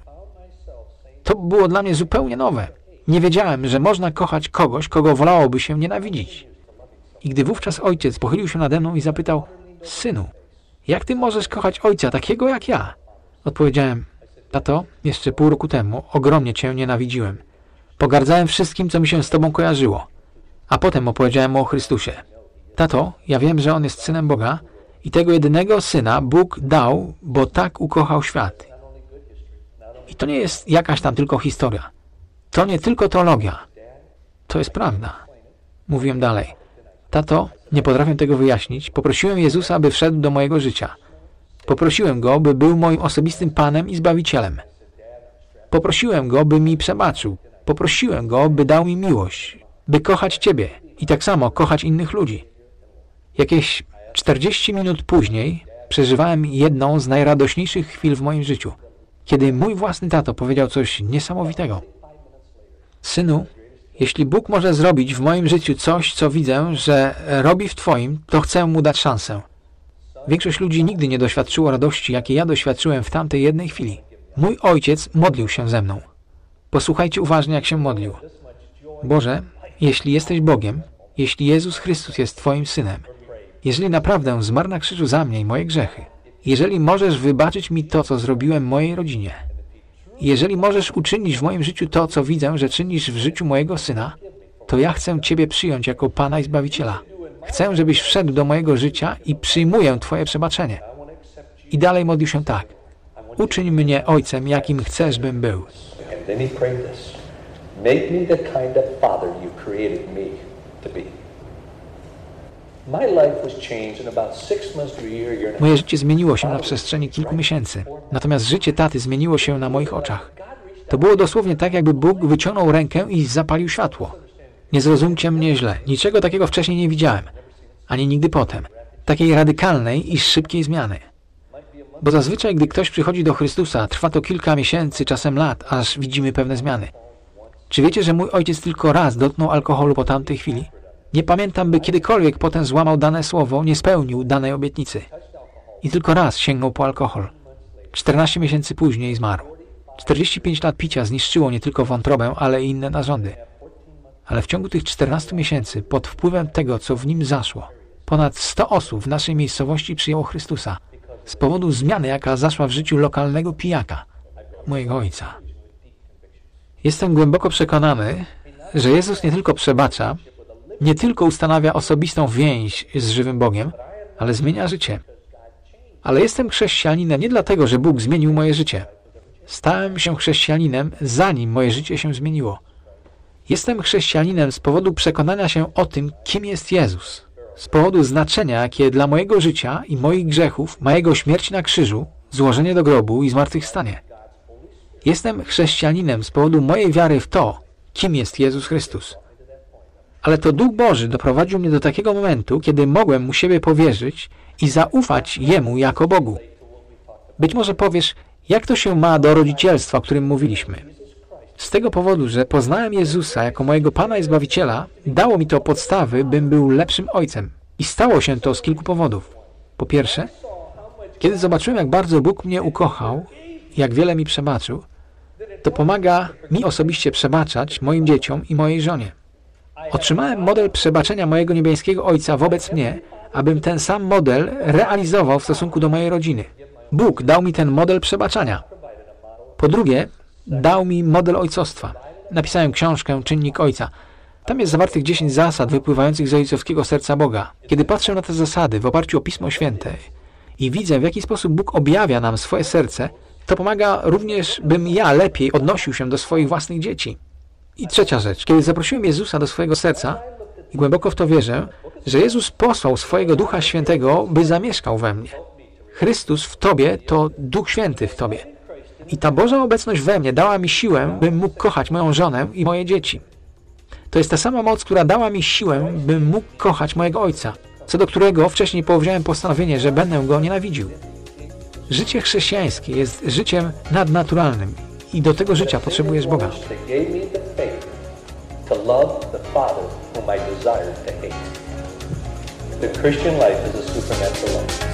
To było dla mnie zupełnie nowe. Nie wiedziałem, że można kochać kogoś, kogo wolałoby się nienawidzić. I gdy wówczas ojciec pochylił się nade mną i zapytał: synu, jak ty możesz kochać ojca takiego jak ja? Odpowiedziałem: tato, jeszcze pół roku temu ogromnie cię nienawidziłem. Pogardzałem wszystkim, co mi się z tobą kojarzyło. A potem opowiedziałem mu o Chrystusie. Tato, ja wiem, że On jest Synem Boga i tego jedynego Syna Bóg dał, bo tak ukochał świat. I to nie jest jakaś tam tylko historia. To nie tylko teologia. To jest prawda. Mówiłem dalej. Tato, nie potrafię tego wyjaśnić. Poprosiłem Jezusa, aby wszedł do mojego życia. Poprosiłem Go, by był moim osobistym Panem i Zbawicielem. Poprosiłem Go, by mi przebaczył. Poprosiłem Go, by dał mi miłość, by kochać Ciebie i tak samo kochać innych ludzi. Jakieś 40 minut później przeżywałem jedną z najradośniejszych chwil w moim życiu, kiedy mój własny tato powiedział coś niesamowitego. Synu, jeśli Bóg może zrobić w moim życiu coś, co widzę, że robi w Twoim, to chcę Mu dać szansę. Większość ludzi nigdy nie doświadczyło radości, jakiej ja doświadczyłem w tamtej jednej chwili. Mój ojciec modlił się ze mną. Posłuchajcie uważnie, jak się modlił. Boże, jeśli jesteś Bogiem, jeśli Jezus Chrystus jest Twoim Synem, jeżeli naprawdę zmarł na krzyżu za mnie i moje grzechy, jeżeli możesz wybaczyć mi to, co zrobiłem mojej rodzinie, jeżeli możesz uczynić w moim życiu to, co widzę, że czynisz w życiu mojego Syna, to ja chcę Ciebie przyjąć jako Pana i Zbawiciela. Chcę, żebyś wszedł do mojego życia i przyjmuję Twoje przebaczenie. I dalej modlił się tak. Uczyń mnie ojcem, jakim chcesz, bym był. Moje życie zmieniło się na przestrzeni kilku miesięcy. Natomiast życie taty zmieniło się na moich oczach. To było dosłownie tak, jakby Bóg wyciągnął rękę i zapalił światło. Nie zrozumcie mnie źle. Niczego takiego wcześniej nie widziałem. Ani nigdy potem. takiej radykalnej i szybkiej zmiany. Bo zazwyczaj, gdy ktoś przychodzi do Chrystusa, trwa to kilka miesięcy, czasem lat, aż widzimy pewne zmiany. Czy wiecie, że mój ojciec tylko raz dotknął alkoholu po tamtej chwili? Nie pamiętam, by kiedykolwiek potem złamał dane słowo, nie spełnił danej obietnicy. I tylko raz sięgnął po alkohol. 14 miesięcy później zmarł. 45 lat picia zniszczyło nie tylko wątrobę, ale i inne narządy. Ale w ciągu tych 14 miesięcy, pod wpływem tego, co w nim zaszło, ponad 100 osób w naszej miejscowości przyjęło Chrystusa z powodu zmiany, jaka zaszła w życiu lokalnego pijaka, mojego ojca. Jestem głęboko przekonany, że Jezus nie tylko przebacza, nie tylko ustanawia osobistą więź z żywym Bogiem, ale zmienia życie. Ale jestem chrześcijaninem nie dlatego, że Bóg zmienił moje życie. Stałem się chrześcijaninem, zanim moje życie się zmieniło. Jestem chrześcijaninem z powodu przekonania się o tym, kim jest Jezus. Z powodu znaczenia, jakie dla mojego życia i moich grzechów ma Jego śmierć na krzyżu, złożenie do grobu i zmartwychwstanie. Jestem chrześcijaninem z powodu mojej wiary w to, kim jest Jezus Chrystus. Ale to Duch Boży doprowadził mnie do takiego momentu, kiedy mogłem Mu siebie powierzyć i zaufać Jemu jako Bogu. Być może powiesz, jak to się ma do rodzicielstwa, o którym mówiliśmy. Z tego powodu, że poznałem Jezusa jako mojego Pana i Zbawiciela, dało mi to podstawy, bym był lepszym ojcem. I stało się to z kilku powodów. Po pierwsze, kiedy zobaczyłem, jak bardzo Bóg mnie ukochał, jak wiele mi przebaczył, to pomaga mi osobiście przebaczać moim dzieciom i mojej żonie. Otrzymałem model przebaczenia mojego niebieskiego Ojca wobec mnie, abym ten sam model realizował w stosunku do mojej rodziny. Bóg dał mi ten model przebaczania. Po drugie, dał mi model ojcostwa. Napisałem książkę Czynnik Ojca. Tam jest zawartych 10 zasad wypływających z ojcowskiego serca Boga. Kiedy patrzę na te zasady w oparciu o Pismo Święte i widzę, w jaki sposób Bóg objawia nam swoje serce, to pomaga również, bym ja lepiej odnosił się do swoich własnych dzieci. I trzecia rzecz. Kiedy zaprosiłem Jezusa do swojego serca i głęboko w to wierzę, że Jezus posłał swojego Ducha Świętego, by zamieszkał we mnie. Chrystus w Tobie to Duch Święty w Tobie. I ta Boża obecność we mnie dała mi siłę, bym mógł kochać moją żonę i moje dzieci. To jest ta sama moc, która dała mi siłę, bym mógł kochać mojego Ojca, co do którego wcześniej powziąłem postanowienie, że będę Go nienawidził. Życie chrześcijańskie jest życiem nadnaturalnym i do tego życia potrzebujesz Boga. The Christian life is a supernatural life.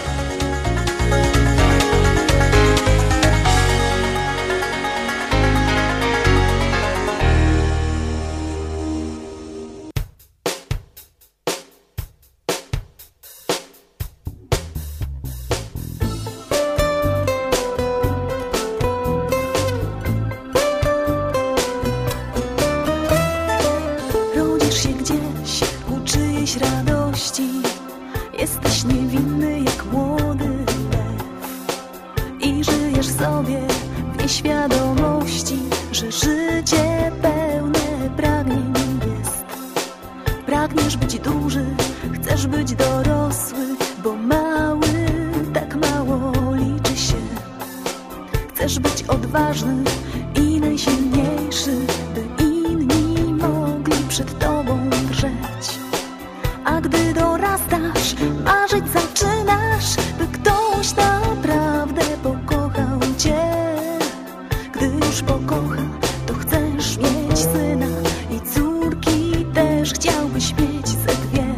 Rodzisz się gdzieś u czyjejś radości. Jesteś niewinny jak młody lew i żyjesz sobie w nieświadomości, że życie pełne pragnień jest. Pragniesz być duży, chcesz być dorosły, bo mały tak mało liczy się. Chcesz być odważny i najsilniejszy, by inni mogli przed tobą drżeć. A gdy dorastasz, marzyć zaczynasz, by ktoś naprawdę pokochał cię. Gdy już pokocha, to chcesz mieć syna i córki też chciałbyś mieć ze dwie.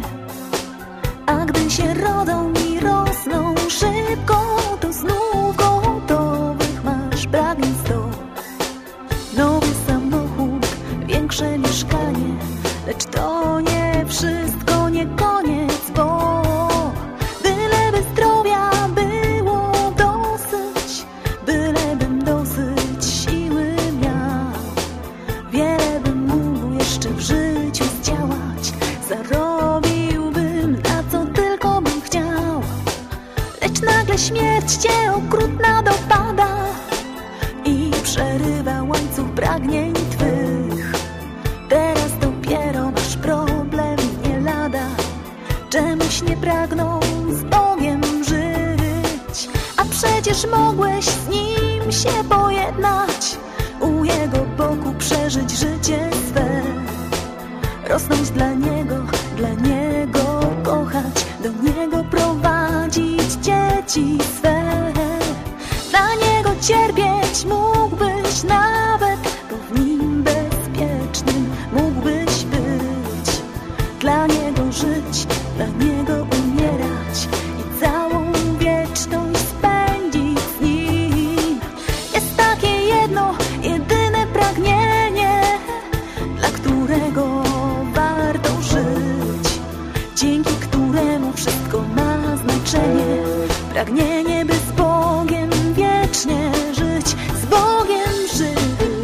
A gdy się rodzą i rosną szybko, to znów gotowych masz pragnień 100. Nowy samochód, większe mieszkanie, lecz to nie wszystko, nie koniec, bo byleby zdrowia było dosyć, bylebym dosyć siły miał, wiele bym mógł jeszcze w życiu zdziałać, zarobiłbym na co tylko bym chciał, lecz nagle śmierć cię okrutna dopada i przerywa łańcuch pragnień twych. Teraz dopiero masz problem, nie lada, czemuś nie pragną z Bogiem żyć. A przecież mogłeś z Nim się pojednać, u Jego boku przeżyć życie swe. Rosnąć dla Niego kochać, do Niego cierpieć mógłbyś nawet, bo w nim bezpiecznym mógłbyś być. Dla Niego żyć, dla Niego umierać i całą wieczność spędzić z Nim. Jest takie jedno, jedyne pragnienie, dla którego warto żyć, dzięki któremu wszystko ma znaczenie. Pragnienie, by z Bogiem wiecznie żyć, z Bogiem żyć.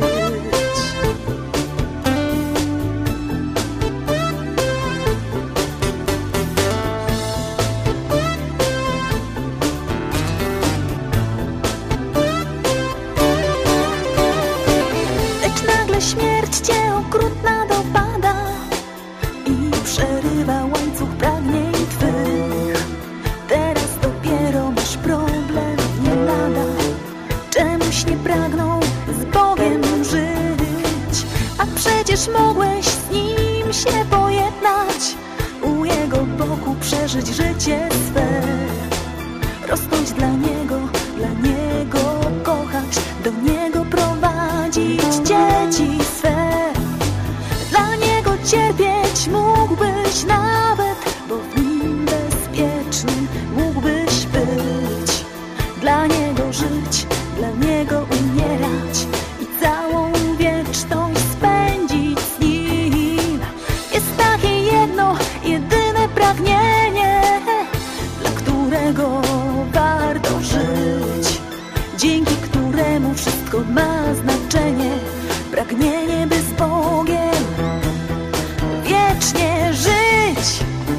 Lecz nagle śmierć cię okrutna dopada i przerywa łańcuch pragnień twych. Teraz dopiero masz problem, nie lada. Czemuś nie pragnął z Bogiem żyć, a przecież mogłeś z Nim się pojednać, u Jego boku przeżyć życie swe, rosnąć dla Niego kochać, do Niego prowadzić dzieci swe. Dla Niego cierpieć mógłbyś nawet, bo w Nim bezpiecznym mógłbyś być. Dla Niego żyć, dla Niego umierać i całą wieczność spędzić z Nim. Jest takie jedno, jedyne pragnienie, dla którego warto żyć, dzięki któremu wszystko ma znaczenie. Pragnienie, by z Bogiem wiecznie żyć.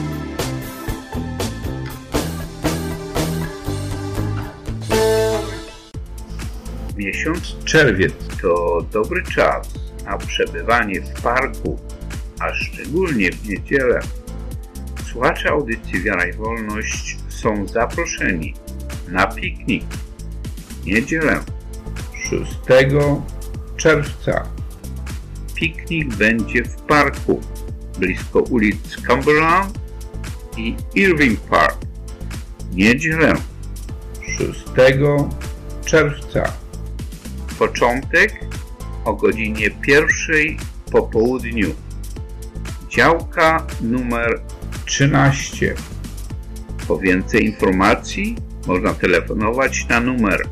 Miesiąc czerwiec to dobry czas na przebywanie w parku, a szczególnie w niedzielę. Słuchacze audycji Wiara i Wolność są zaproszeni na piknik w niedzielę 6 czerwca. Piknik będzie w parku blisko ulic Cumberland i Irving Park. Niedzielę 6 czerwca. Początek o godzinie 1 po południu. Działka numer 13. Po więcej informacji można telefonować na numer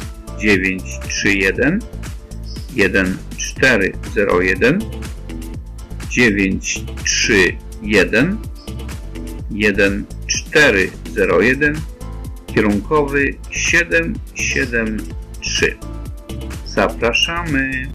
931 1401 931 1401 kierunkowy 773. Zapraszamy!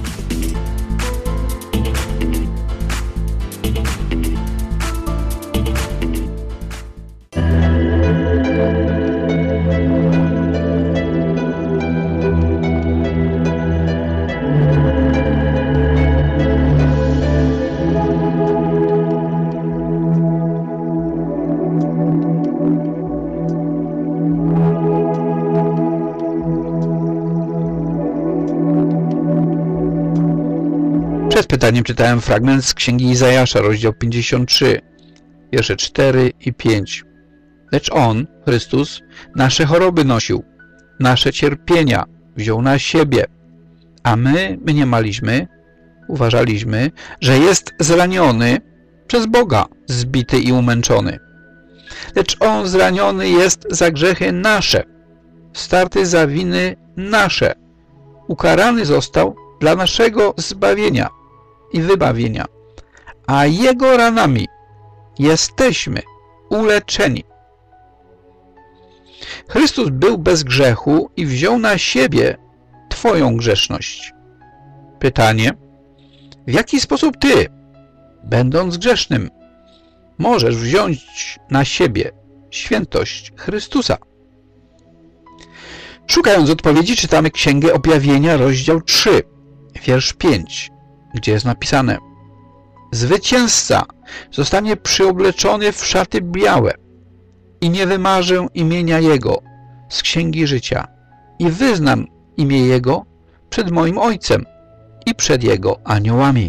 Przed pytaniem czytałem fragment z Księgi Izajasza, rozdział 53, wiersze 4 i 5. Lecz On, Chrystus, nasze choroby nosił, nasze cierpienia wziął na siebie, a my mniemaliśmy, uważaliśmy, że jest zraniony przez Boga, zbity i umęczony. Lecz On zraniony jest za grzechy nasze, starty za winy nasze, ukarany został dla naszego zbawienia i wybawienia, a Jego ranami jesteśmy uleczeni. Chrystus był bez grzechu i wziął na siebie Twoją grzeszność. Pytanie: w jaki sposób Ty, będąc grzesznym, możesz wziąć na siebie świętość Chrystusa? Szukając odpowiedzi, czytamy Księgę Objawienia, rozdział 3, wiersz 5, gdzie jest napisane: zwycięzca zostanie przyobleczony w szaty białe i nie wymarzę imienia Jego z Księgi Życia i wyznam imię Jego przed moim Ojcem i przed Jego aniołami.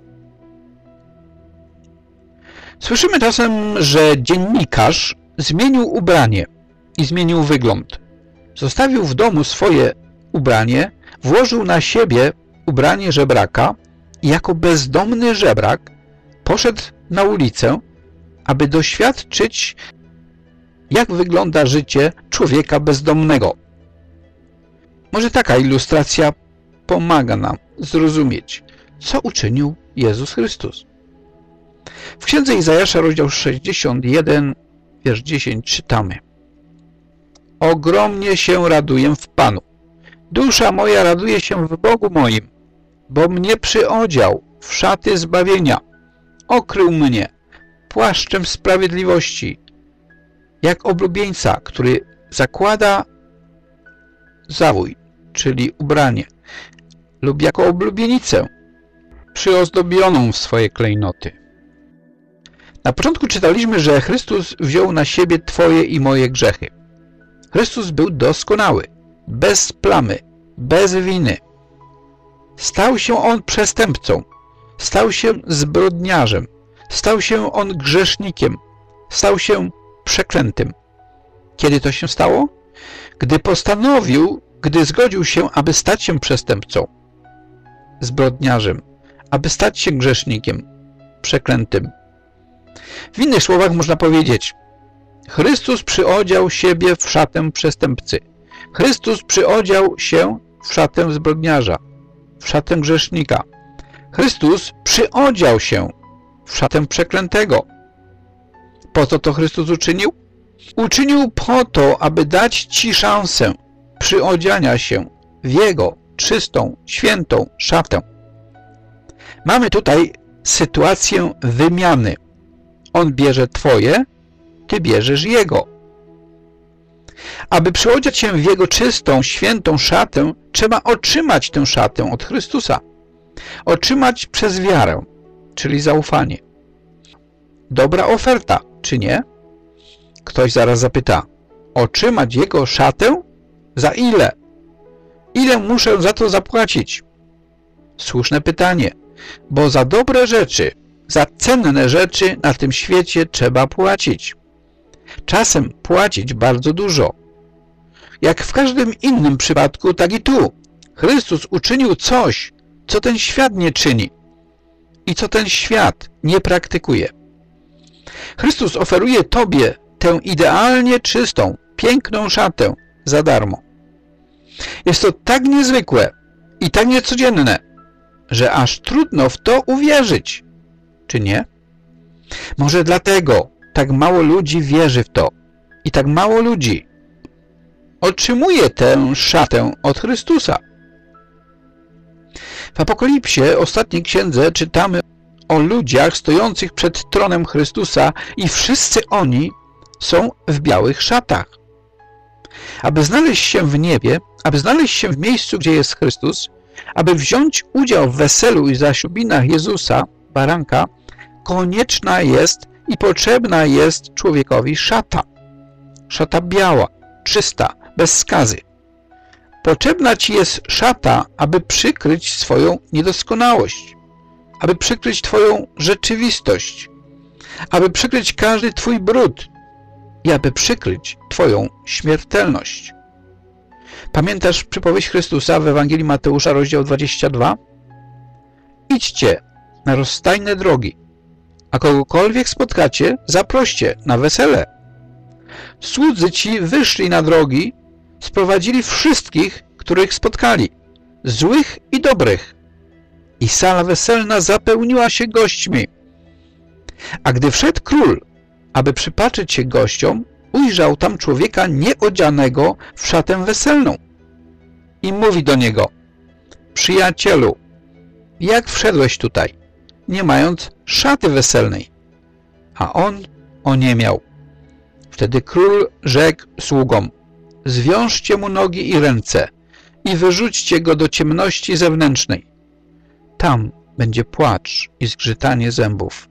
Słyszymy czasem, że dziennikarz zmienił ubranie i zmienił wygląd. Zostawił w domu swoje ubranie, włożył na siebie ubranie żebraka i jako bezdomny żebrak poszedł na ulicę, aby doświadczyć, jak wygląda życie człowieka bezdomnego. Może taka ilustracja pomaga nam zrozumieć, co uczynił Jezus Chrystus. W Księdze Izajasza, rozdział 61, wiersz 10 czytamy: Ogromnie się raduję w Panu. Dusza moja raduje się w Bogu moim, bo mnie przyodział w szaty zbawienia. Okrył mnie płaszczem sprawiedliwości, jak oblubieńca, który zakłada zawój, czyli ubranie, lub jako oblubienicę przyozdobioną w swoje klejnoty. Na początku czytaliśmy, że Chrystus wziął na siebie Twoje i moje grzechy. Chrystus był doskonały, bez plamy, bez winy. Stał się On przestępcą, stał się zbrodniarzem, stał się On grzesznikiem, stał się przeklętym. Kiedy to się stało? Gdy zgodził się, aby stać się przestępcą, zbrodniarzem, aby stać się grzesznikiem, przeklętym. W innych słowach można powiedzieć: Chrystus przyodział siebie w szatę przestępcy. Chrystus przyodział się w szatę zbrodniarza, w szatę grzesznika. Chrystus przyodział się w szatę przeklętego. Po co to Chrystus uczynił? Uczynił po to, aby dać Ci szansę przyodziania się w Jego czystą, świętą szatę. Mamy tutaj sytuację wymiany. On bierze Twoje, Ty bierzesz Jego. Aby przyodziać się w Jego czystą, świętą szatę, trzeba otrzymać tę szatę od Chrystusa. Otrzymać przez wiarę, czyli zaufanie. Dobra oferta, czy nie? Ktoś zaraz zapyta: otrzymać Jego szatę? Za ile? Ile muszę za to zapłacić? Słuszne pytanie, bo za dobre rzeczy, za cenne rzeczy na tym świecie trzeba płacić. Czasem płacić bardzo dużo. Jak w każdym innym przypadku, tak i tu. Chrystus uczynił coś, co ten świat nie czyni i co ten świat nie praktykuje. Chrystus oferuje Tobie tę idealnie czystą, piękną szatę za darmo. Jest to tak niezwykłe i tak niecodzienne, że aż trudno w to uwierzyć, czy nie? Może dlatego tak mało ludzi wierzy w to i tak mało ludzi otrzymuje tę szatę od Chrystusa. W Apokalipsie, ostatniej księdze, czytamy o ludziach stojących przed tronem Chrystusa i wszyscy oni są w białych szatach. Aby znaleźć się w niebie, aby znaleźć się w miejscu, gdzie jest Chrystus, aby wziąć udział w weselu i zaślubinach Jezusa, baranka, konieczna jest i potrzebna jest człowiekowi szata. Szata biała, czysta, bez skazy. Potrzebna Ci jest szata, aby przykryć swoją niedoskonałość, aby przykryć Twoją rzeczywistość, aby przykryć każdy Twój brud i aby przykryć Twoją śmiertelność. Pamiętasz przypowieść Chrystusa w Ewangelii Mateusza, rozdział 22? Idźcie na rozstajne drogi, a kogokolwiek spotkacie, zaproście na wesele. Słudzy ci wyszli na drogi, sprowadzili wszystkich, których spotkali, złych i dobrych. I sala weselna zapełniła się gośćmi. A gdy wszedł król, aby przypatrzyć się gościom, ujrzał tam człowieka nieodzianego w szatę weselną. I mówi do niego: przyjacielu, jak wszedłeś tutaj, nie mając szaty weselnej? A on oniemiał. Wtedy król rzekł sługom: zwiążcie mu nogi i ręce i wyrzućcie go do ciemności zewnętrznej. Tam będzie płacz i zgrzytanie zębów.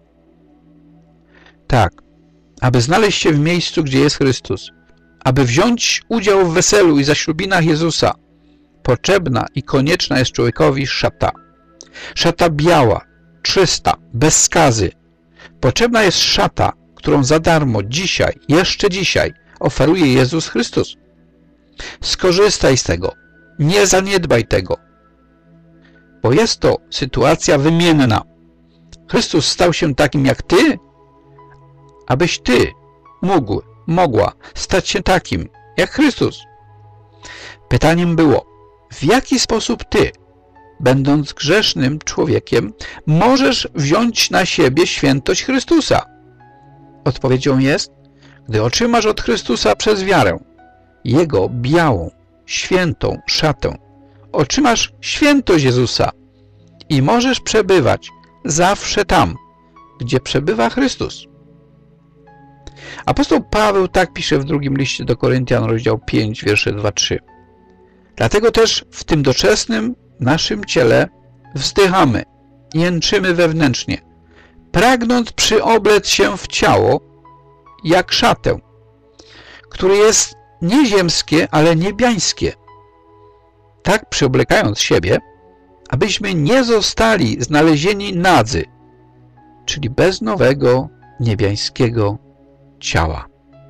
Tak, aby znaleźć się w miejscu, gdzie jest Chrystus, aby wziąć udział w weselu i zaślubinach Jezusa, potrzebna i konieczna jest człowiekowi szata. Szata biała, czysta, bez skazy. Potrzebna jest szata, którą za darmo dzisiaj, jeszcze dzisiaj oferuje Jezus Chrystus. Skorzystaj z tego. Nie zaniedbaj tego, bo jest to sytuacja wymienna. Chrystus stał się takim jak ty, abyś ty mogła stać się takim jak Chrystus. Pytaniem było, w jaki sposób ty, będąc grzesznym człowiekiem, możesz wziąć na siebie świętość Chrystusa? Odpowiedzią jest, gdy otrzymasz od Chrystusa przez wiarę Jego białą, świętą szatę, otrzymasz świętość Jezusa i możesz przebywać zawsze tam, gdzie przebywa Chrystus. Apostoł Paweł tak pisze w drugim liście do Koryntian, rozdział 5, wiersze 2-3. Dlatego też w tym doczesnym naszym ciele wzdychamy, jęczymy wewnętrznie, pragnąc przyoblec się w ciało jak szatę, które jest nie ziemskie, ale niebiańskie. Tak przyoblekając siebie, abyśmy nie zostali znalezieni nadzy, czyli bez nowego, niebiańskiego ciała.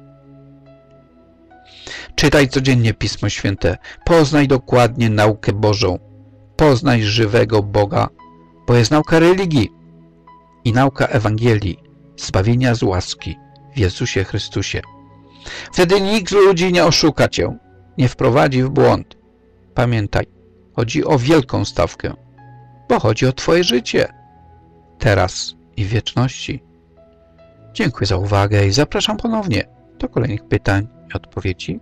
Czytaj codziennie Pismo Święte, poznaj dokładnie naukę Bożą, poznaj żywego Boga, bo jest nauka religii i nauka Ewangelii, zbawienia z łaski w Jezusie Chrystusie. Wtedy nikt z ludzi nie oszuka cię, nie wprowadzi w błąd. Pamiętaj, chodzi o wielką stawkę, bo chodzi o twoje życie, teraz i w wieczności. Dziękuję za uwagę i zapraszam ponownie do kolejnych pytań i odpowiedzi.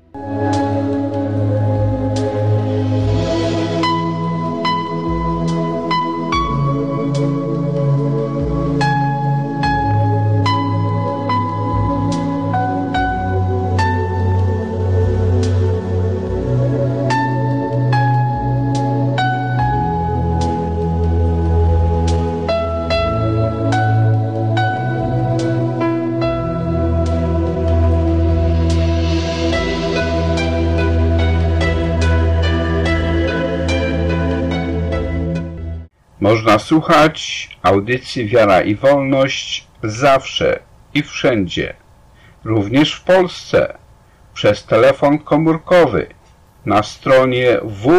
Można słuchać audycji Wiara i Wolność zawsze i wszędzie, również w Polsce, przez telefon komórkowy na stronie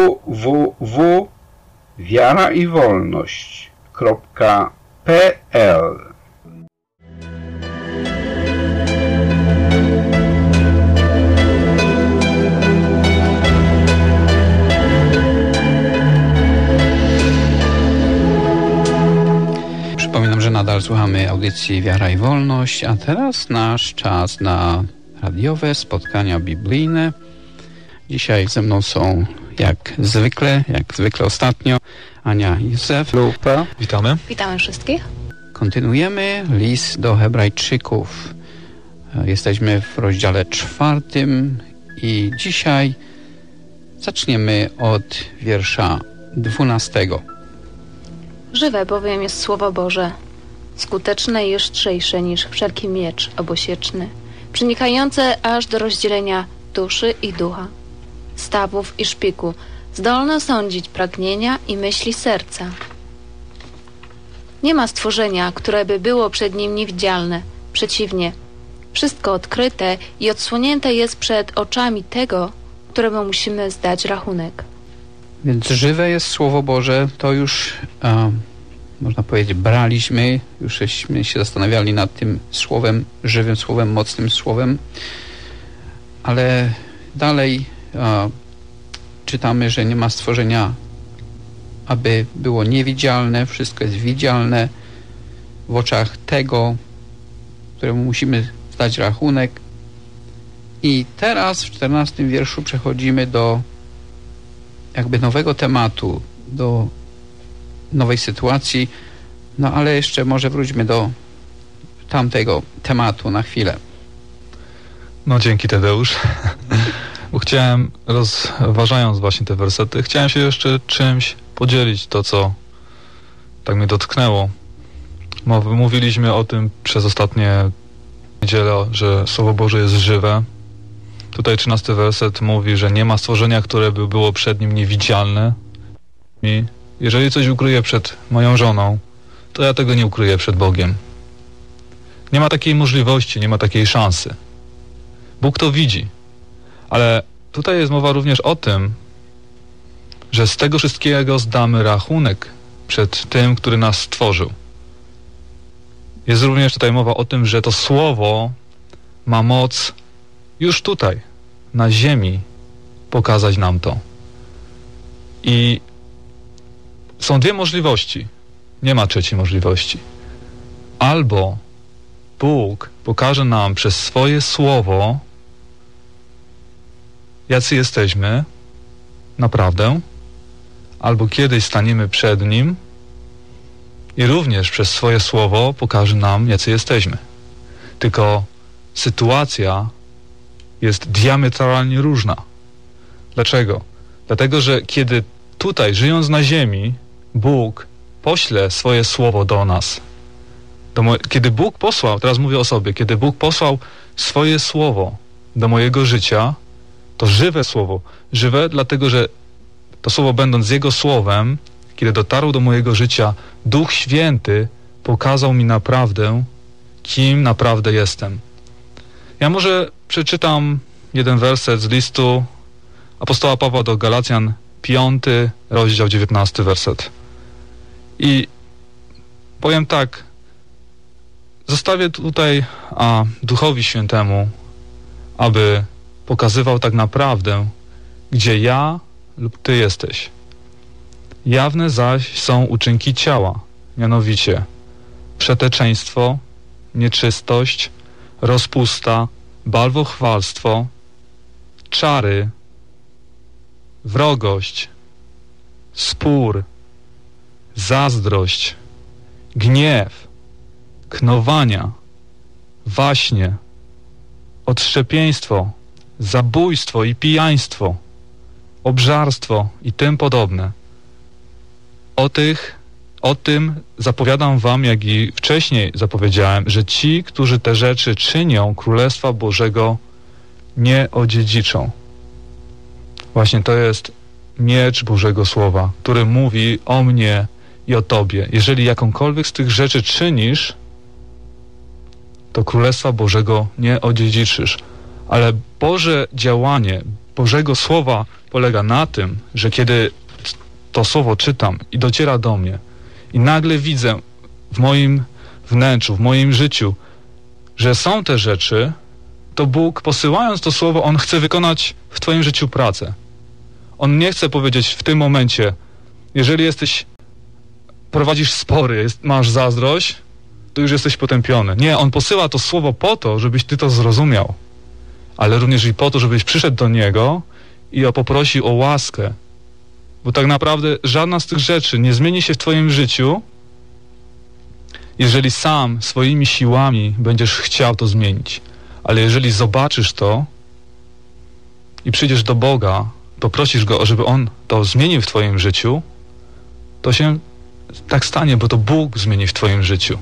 www.wiaraiwolność.pl. Przypominam, że nadal słuchamy audycji Wiara i Wolność, a teraz nasz czas na radiowe spotkania biblijne. Dzisiaj ze mną są jak zwykle ostatnio, Ania i Józef. Lupa. Witamy. Witamy wszystkich. Kontynuujemy list do Hebrajczyków. Jesteśmy w rozdziale 4 i dzisiaj zaczniemy od wiersza 12. Żywe bowiem jest Słowo Boże, skuteczne i ostrzejsze niż wszelki miecz obosieczny, przenikające aż do rozdzielenia duszy i ducha, stawów i szpiku, zdolne sądzić pragnienia i myśli serca. Nie ma stworzenia, które by było przed nim niewidzialne. Przeciwnie, wszystko odkryte i odsłonięte jest przed oczami tego, któremu musimy zdać rachunek. Więc żywe jest Słowo Boże, to już można powiedzieć braliśmy, jużśmy się zastanawiali nad tym słowem, żywym słowem, mocnym słowem, ale dalej czytamy, że nie ma stworzenia, aby było niewidzialne, wszystko jest widzialne w oczach tego, któremu musimy zdać rachunek. I teraz w 14 wierszu przechodzimy do jakby nowego tematu, do nowej sytuacji, no ale jeszcze może wróćmy do tamtego tematu na chwilę. No dzięki, Tadeusz. Bo chciałem, rozważając właśnie te wersety, chciałem się jeszcze czymś podzielić, to co tak mnie dotknęło. Mówiliśmy o tym przez ostatnie niedzielę, że Słowo Boże jest żywe. Tutaj 13 werset mówi, że nie ma stworzenia, które by było przed nim niewidzialne. I jeżeli coś ukryję przed moją żoną, to ja tego nie ukryję przed Bogiem. Nie ma takiej możliwości, nie ma takiej szansy. Bóg to widzi. Ale tutaj jest mowa również o tym, że z tego wszystkiego zdamy rachunek przed tym, który nas stworzył. Jest również tutaj mowa o tym, że to Słowo ma moc już tutaj, na ziemi, pokazać nam to. I są dwie możliwości. Nie ma trzeciej możliwości. Albo Bóg pokaże nam przez swoje Słowo, jacy jesteśmy naprawdę, albo kiedyś staniemy przed Nim i również przez swoje Słowo pokaże nam, jacy jesteśmy. Tylko sytuacja jest diametralnie różna. Dlaczego? Dlatego, że kiedy tutaj, żyjąc na ziemi, Bóg pośle swoje Słowo do nas, kiedy Bóg posłał, teraz mówię o sobie, kiedy Bóg posłał swoje Słowo do mojego życia, to żywe Słowo. Żywe, dlatego że to Słowo, będąc Jego Słowem, kiedy dotarło do mojego życia, Duch Święty pokazał mi naprawdę, kim naprawdę jestem. Ja może przeczytam jeden werset z listu apostoła Pawła do Galacjan, 5 rozdział, 19 werset. I powiem tak, zostawię tutaj Duchowi Świętemu, aby pokazywał tak naprawdę, gdzie ja lub ty jesteś. Jawne zaś są uczynki ciała, mianowicie przeteczeństwo, nieczystość, rozpusta, bałwochwalstwo, czary, wrogość, spór, zazdrość, gniew, knowania, waśnie, odszczepieństwo, zabójstwo i pijaństwo, obżarstwo i tym podobne. O tym zapowiadam wam, jak i wcześniej zapowiedziałem, że ci, którzy te rzeczy czynią, Królestwa Bożego nie odziedziczą. Właśnie to jest miecz Bożego Słowa, który mówi o mnie i o tobie. Jeżeli jakąkolwiek z tych rzeczy czynisz, to Królestwa Bożego nie odziedziczysz. Ale Boże działanie Bożego Słowa polega na tym, że kiedy to Słowo czytam i dociera do mnie i nagle widzę w moim wnętrzu, w moim życiu, że są te rzeczy, to Bóg, posyłając to Słowo, On chce wykonać w twoim życiu pracę. On nie chce powiedzieć w tym momencie, jeżeli prowadzisz spory, masz zazdrość, to już jesteś potępiony. Nie, On posyła to Słowo po to, żebyś ty to zrozumiał, ale również i po to, żebyś przyszedł do Niego i poprosił o łaskę. Bo tak naprawdę żadna z tych rzeczy nie zmieni się w twoim życiu, jeżeli sam swoimi siłami będziesz chciał to zmienić. Ale jeżeli zobaczysz to i przyjdziesz do Boga, poprosisz Go, żeby On to zmienił w twoim życiu, to się tak stanie, bo to Bóg zmieni w twoim życiu.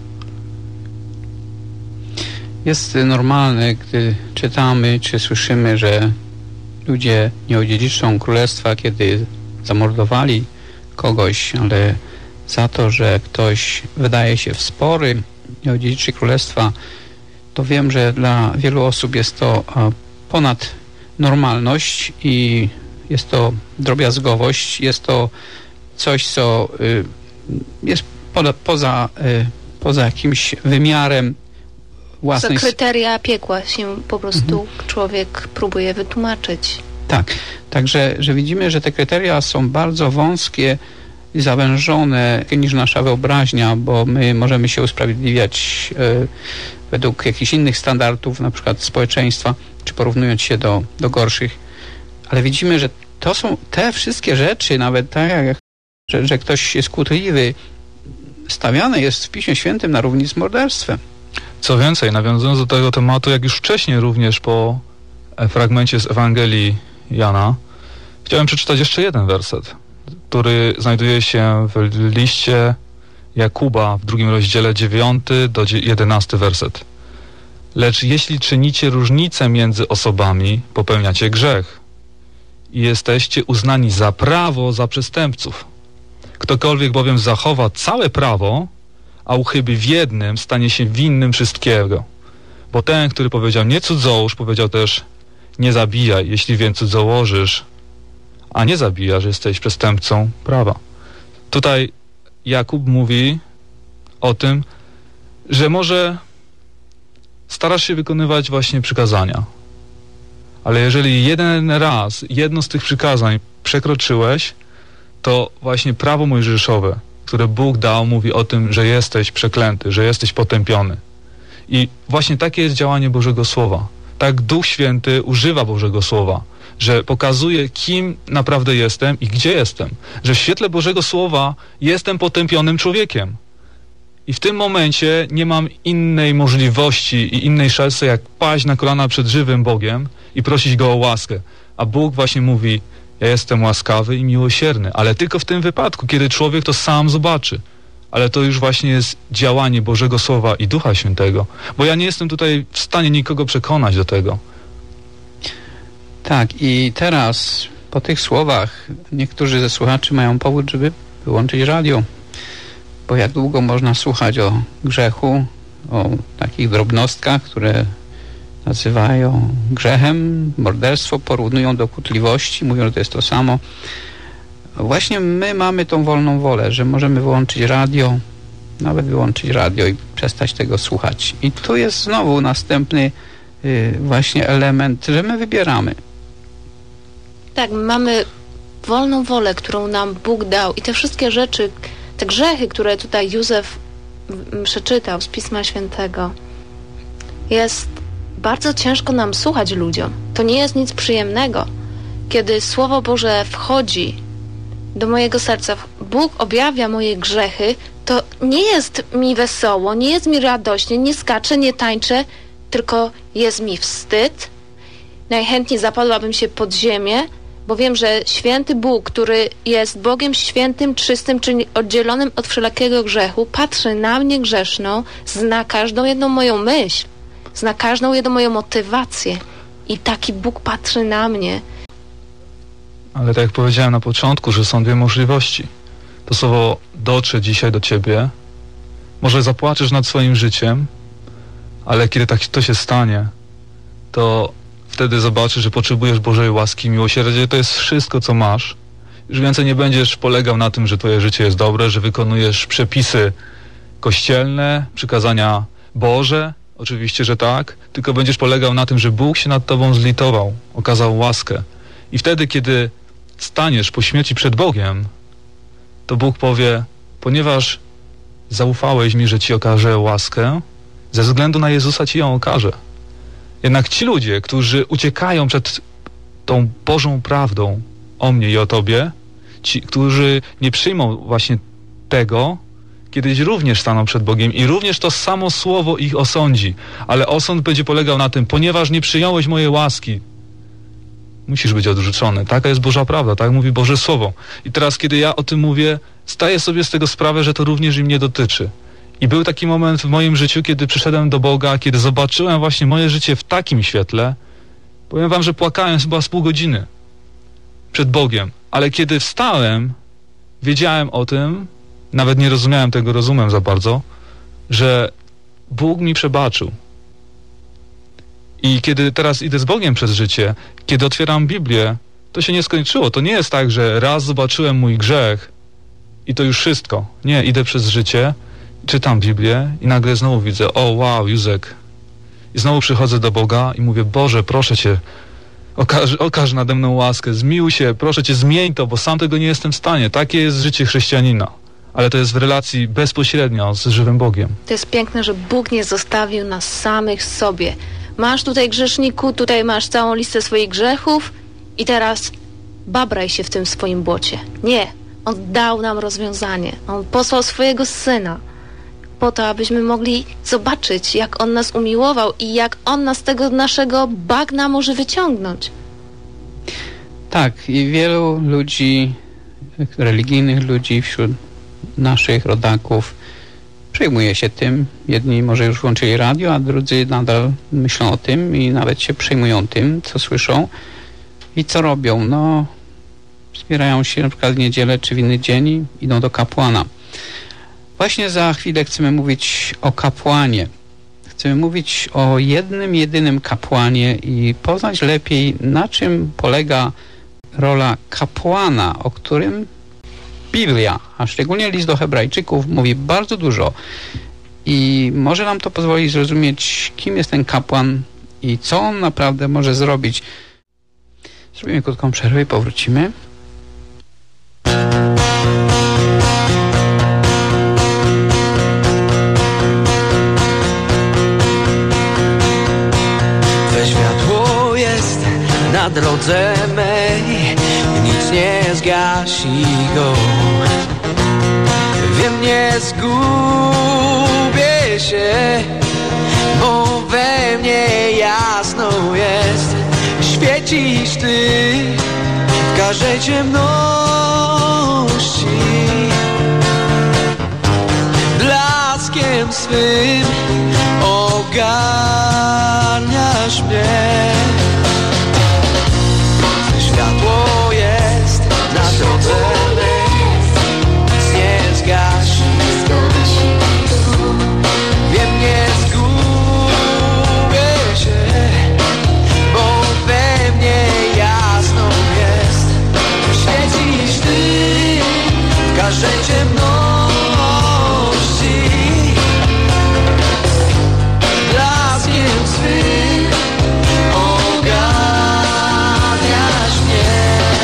Jest normalne, gdy czytamy czy słyszymy, że ludzie nie odziedziczą królestwa, kiedy zamordowali kogoś, ale za to, że ktoś wydaje się w spory, nie odziedziczy królestwa, to wiem, że dla wielu osób jest to ponad normalność i jest to drobiazgowość, jest to coś, co jest poza jakimś wymiarem własnej... Za kryteria piekła się po prostu człowiek próbuje wytłumaczyć. Tak, także że widzimy, że te kryteria są bardzo wąskie i zawężone niż nasza wyobraźnia, bo my możemy się usprawiedliwiać według jakichś innych standardów, na przykład społeczeństwa, czy porównując się do gorszych, ale widzimy, że to są te wszystkie rzeczy, nawet tak jak że ktoś jest kłótliwy, stawiane jest w Piśmie Świętym na równi z morderstwem. Co więcej, nawiązując do tego tematu, jak już wcześniej również po fragmencie z Ewangelii Jana, chciałem przeczytać jeszcze jeden werset, który znajduje się w liście Jakuba w 2 rozdziale 9 do 11 werset. Lecz jeśli czynicie różnicę między osobami, popełniacie grzech i jesteście uznani za prawo za przestępców. Ktokolwiek bowiem zachowa całe prawo, a uchybi w jednym, stanie się winnym wszystkiego. Bo ten, który powiedział nie cudzołóż, powiedział też nie zabijaj, jeśli więc cudzołożysz, a nie zabijasz, jesteś przestępcą prawa. Tutaj Jakub mówi o tym, że może starasz się wykonywać właśnie przykazania, ale jeżeli jeden raz jedno z tych przykazań przekroczyłeś, to właśnie prawo mojżeszowe, które Bóg dał, mówi o tym, że jesteś przeklęty, że jesteś potępiony. I właśnie takie jest działanie Bożego Słowa. Tak Duch Święty używa Bożego Słowa, że pokazuje, kim naprawdę jestem i gdzie jestem. Że w świetle Bożego Słowa jestem potępionym człowiekiem. I w tym momencie nie mam innej możliwości i innej szansy, jak paść na kolana przed żywym Bogiem i prosić Go o łaskę. A Bóg właśnie mówi, ja jestem łaskawy i miłosierny, ale tylko w tym wypadku, kiedy człowiek to sam zobaczy. Ale to już właśnie jest działanie Bożego Słowa i Ducha Świętego. Bo ja nie jestem tutaj w stanie nikogo przekonać do tego. Tak, i teraz po tych słowach niektórzy ze słuchaczy mają powód, żeby wyłączyć radio. Bo jak długo można słuchać o grzechu, o takich drobnostkach, które nazywają grzechem, morderstwo, porównują do kłótliwości, mówią, że to jest to samo. Właśnie my mamy tą wolną wolę, że możemy wyłączyć radio, nawet wyłączyć radio i przestać tego słuchać. I tu jest znowu następny właśnie element, że my wybieramy. Tak, mamy wolną wolę, którą nam Bóg dał i te wszystkie rzeczy, te grzechy, które tutaj Józef przeczytał z Pisma Świętego, jest bardzo ciężko nam słuchać ludziom. To nie jest nic przyjemnego. Kiedy Słowo Boże wchodzi do mojego serca, Bóg objawia moje grzechy, to nie jest mi wesoło, nie jest mi radośnie, nie skaczę, nie tańczę, tylko jest mi wstyd. Najchętniej zapadłabym się pod ziemię, bo wiem, że święty Bóg, który jest Bogiem świętym, czystym, czyli oddzielonym od wszelkiego grzechu, patrzy na mnie grzeszną, zna każdą jedną moją myśl, zna każdą jedną moją motywację i taki Bóg patrzy na mnie. Ale tak jak powiedziałem na początku, że są dwie możliwości. To słowo dotrze dzisiaj do ciebie. Może zapłaczesz nad swoim życiem, ale kiedy tak to się stanie, to wtedy zobaczysz, że potrzebujesz Bożej łaski i miłosierdzia. To jest wszystko, co masz. Już więcej nie będziesz polegał na tym, że twoje życie jest dobre, że wykonujesz przepisy kościelne, przykazania Boże. Oczywiście, że tak. Tylko będziesz polegał na tym, że Bóg się nad tobą zlitował, okazał łaskę. I wtedy, kiedy staniesz po śmierci przed Bogiem, to Bóg powie, ponieważ zaufałeś mi, że ci okażę łaskę, ze względu na Jezusa ci ją okażę. Jednak ci ludzie, którzy uciekają przed tą Bożą prawdą o mnie i o tobie, ci, którzy nie przyjmą właśnie tego, kiedyś również staną przed Bogiem i również to samo słowo ich osądzi. Ale osąd będzie polegał na tym, ponieważ nie przyjąłeś mojej łaski, musisz być odrzucony. Taka jest Boża prawda, tak mówi Boże Słowo. I teraz, kiedy ja o tym mówię, zdaję sobie z tego sprawę, że to również i mnie dotyczy. I był taki moment w moim życiu, kiedy przyszedłem do Boga, kiedy zobaczyłem właśnie moje życie w takim świetle. Powiem wam, że płakałem chyba z pół godziny przed Bogiem. Ale kiedy wstałem, wiedziałem o tym, nawet nie rozumiałem tego rozumem za bardzo, że Bóg mi przebaczył. I kiedy teraz idę z Bogiem przez życie, kiedy otwieram Biblię, to się nie skończyło. To nie jest tak, że raz zobaczyłem mój grzech i to już wszystko. Nie, idę przez życie, czytam Biblię i nagle znowu widzę, o wow, Józek. I znowu przychodzę do Boga i mówię, Boże, proszę Cię, okaż nade mną łaskę, zmiłuj się, proszę Cię, zmień to, bo sam tego nie jestem w stanie. Takie jest życie chrześcijanina. Ale to jest w relacji bezpośrednio z żywym Bogiem. To jest piękne, że Bóg nie zostawił nas samych sobie. Masz tutaj grzeszniku, tutaj masz całą listę swoich grzechów i teraz babraj się w tym swoim błocie. Nie, On dał nam rozwiązanie. On posłał swojego Syna po to, abyśmy mogli zobaczyć, jak On nas umiłował i jak On nas z tego naszego bagna może wyciągnąć. Tak, i wielu ludzi, religijnych ludzi wśród naszych rodaków przejmuje się tym. Jedni może już włączyli radio, a drudzy nadal myślą o tym i nawet się przejmują tym, co słyszą i co robią. No, wspierają się na przykład w niedzielę czy w inny dzień i idą do kapłana. Właśnie za chwilę chcemy mówić o kapłanie. Chcemy mówić o jednym, jedynym kapłanie i poznać lepiej, na czym polega rola kapłana, o którym Biblia, a szczególnie list do Hebrajczyków, mówi bardzo dużo. I może nam to pozwolić zrozumieć, kim jest ten kapłan i co on naprawdę może zrobić. Zrobimy krótką przerwę i powrócimy. Twe światło jest na drodze mej, nic nie zgasi go. Wiem, nie zgubię się, bo we mnie jasno jest. Świecisz Ty w każdej ciemności, blaskiem swym ogarniasz mnie. Światło jest na drodze mej, nic nie zgasi go. Wiem, nie zgubię się, bo we mnie jasno jest. Świecisz Ty w każdej ciemności, blaskiem swym ogarniasz mnie.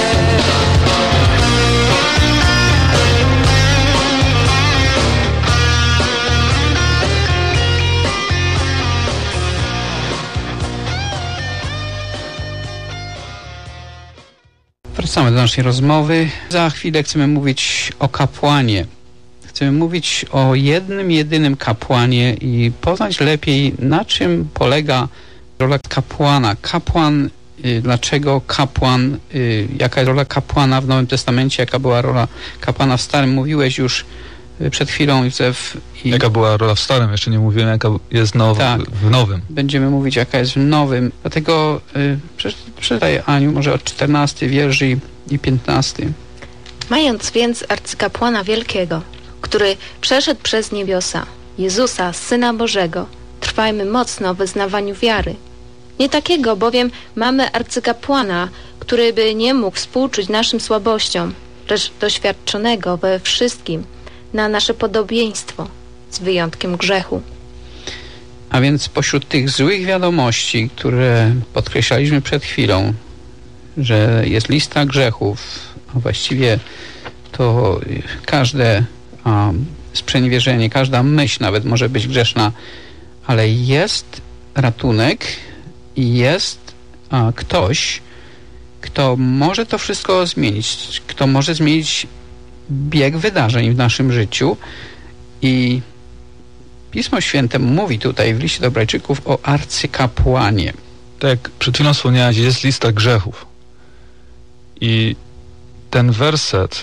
Wracamy do naszej rozmowy. Za chwilę chcemy mówić o kapłanie. Chcemy mówić o jednym, jedynym kapłanie i poznać lepiej, na czym polega rola kapłana. Kapłan, dlaczego kapłan, jaka jest rola kapłana w Nowym Testamencie, jaka była rola kapłana w Starym. Mówiłeś już przed chwilą, Józef. Jaka była rola w Starym, jeszcze nie mówiłem, jaka jest w Nowym. Będziemy mówić, jaka jest w Nowym. Dlatego przeczytaj, Aniu, może od 14 wierszy i 15. Mając więc arcykapłana wielkiego, który przeszedł przez niebiosa, Jezusa, Syna Bożego, trwajmy mocno w wyznawaniu wiary. Nie takiego bowiem mamy arcykapłana, który by nie mógł współczuć naszym słabościom, lecz doświadczonego we wszystkim na nasze podobieństwo, z wyjątkiem grzechu. A więc pośród tych złych wiadomości, które podkreślaliśmy przed chwilą, że jest lista grzechów, a właściwie to każde sprzeniewierzenie, każda myśl nawet może być grzeszna, ale jest ratunek i jest ktoś, kto może to wszystko zmienić, kto może zmienić bieg wydarzeń w naszym życiu. I Pismo Święte mówi tutaj w liście do Hebrajczyków o arcykapłanie. Tak jak przed chwilą wspomniałeś, jest lista grzechów. I ten werset,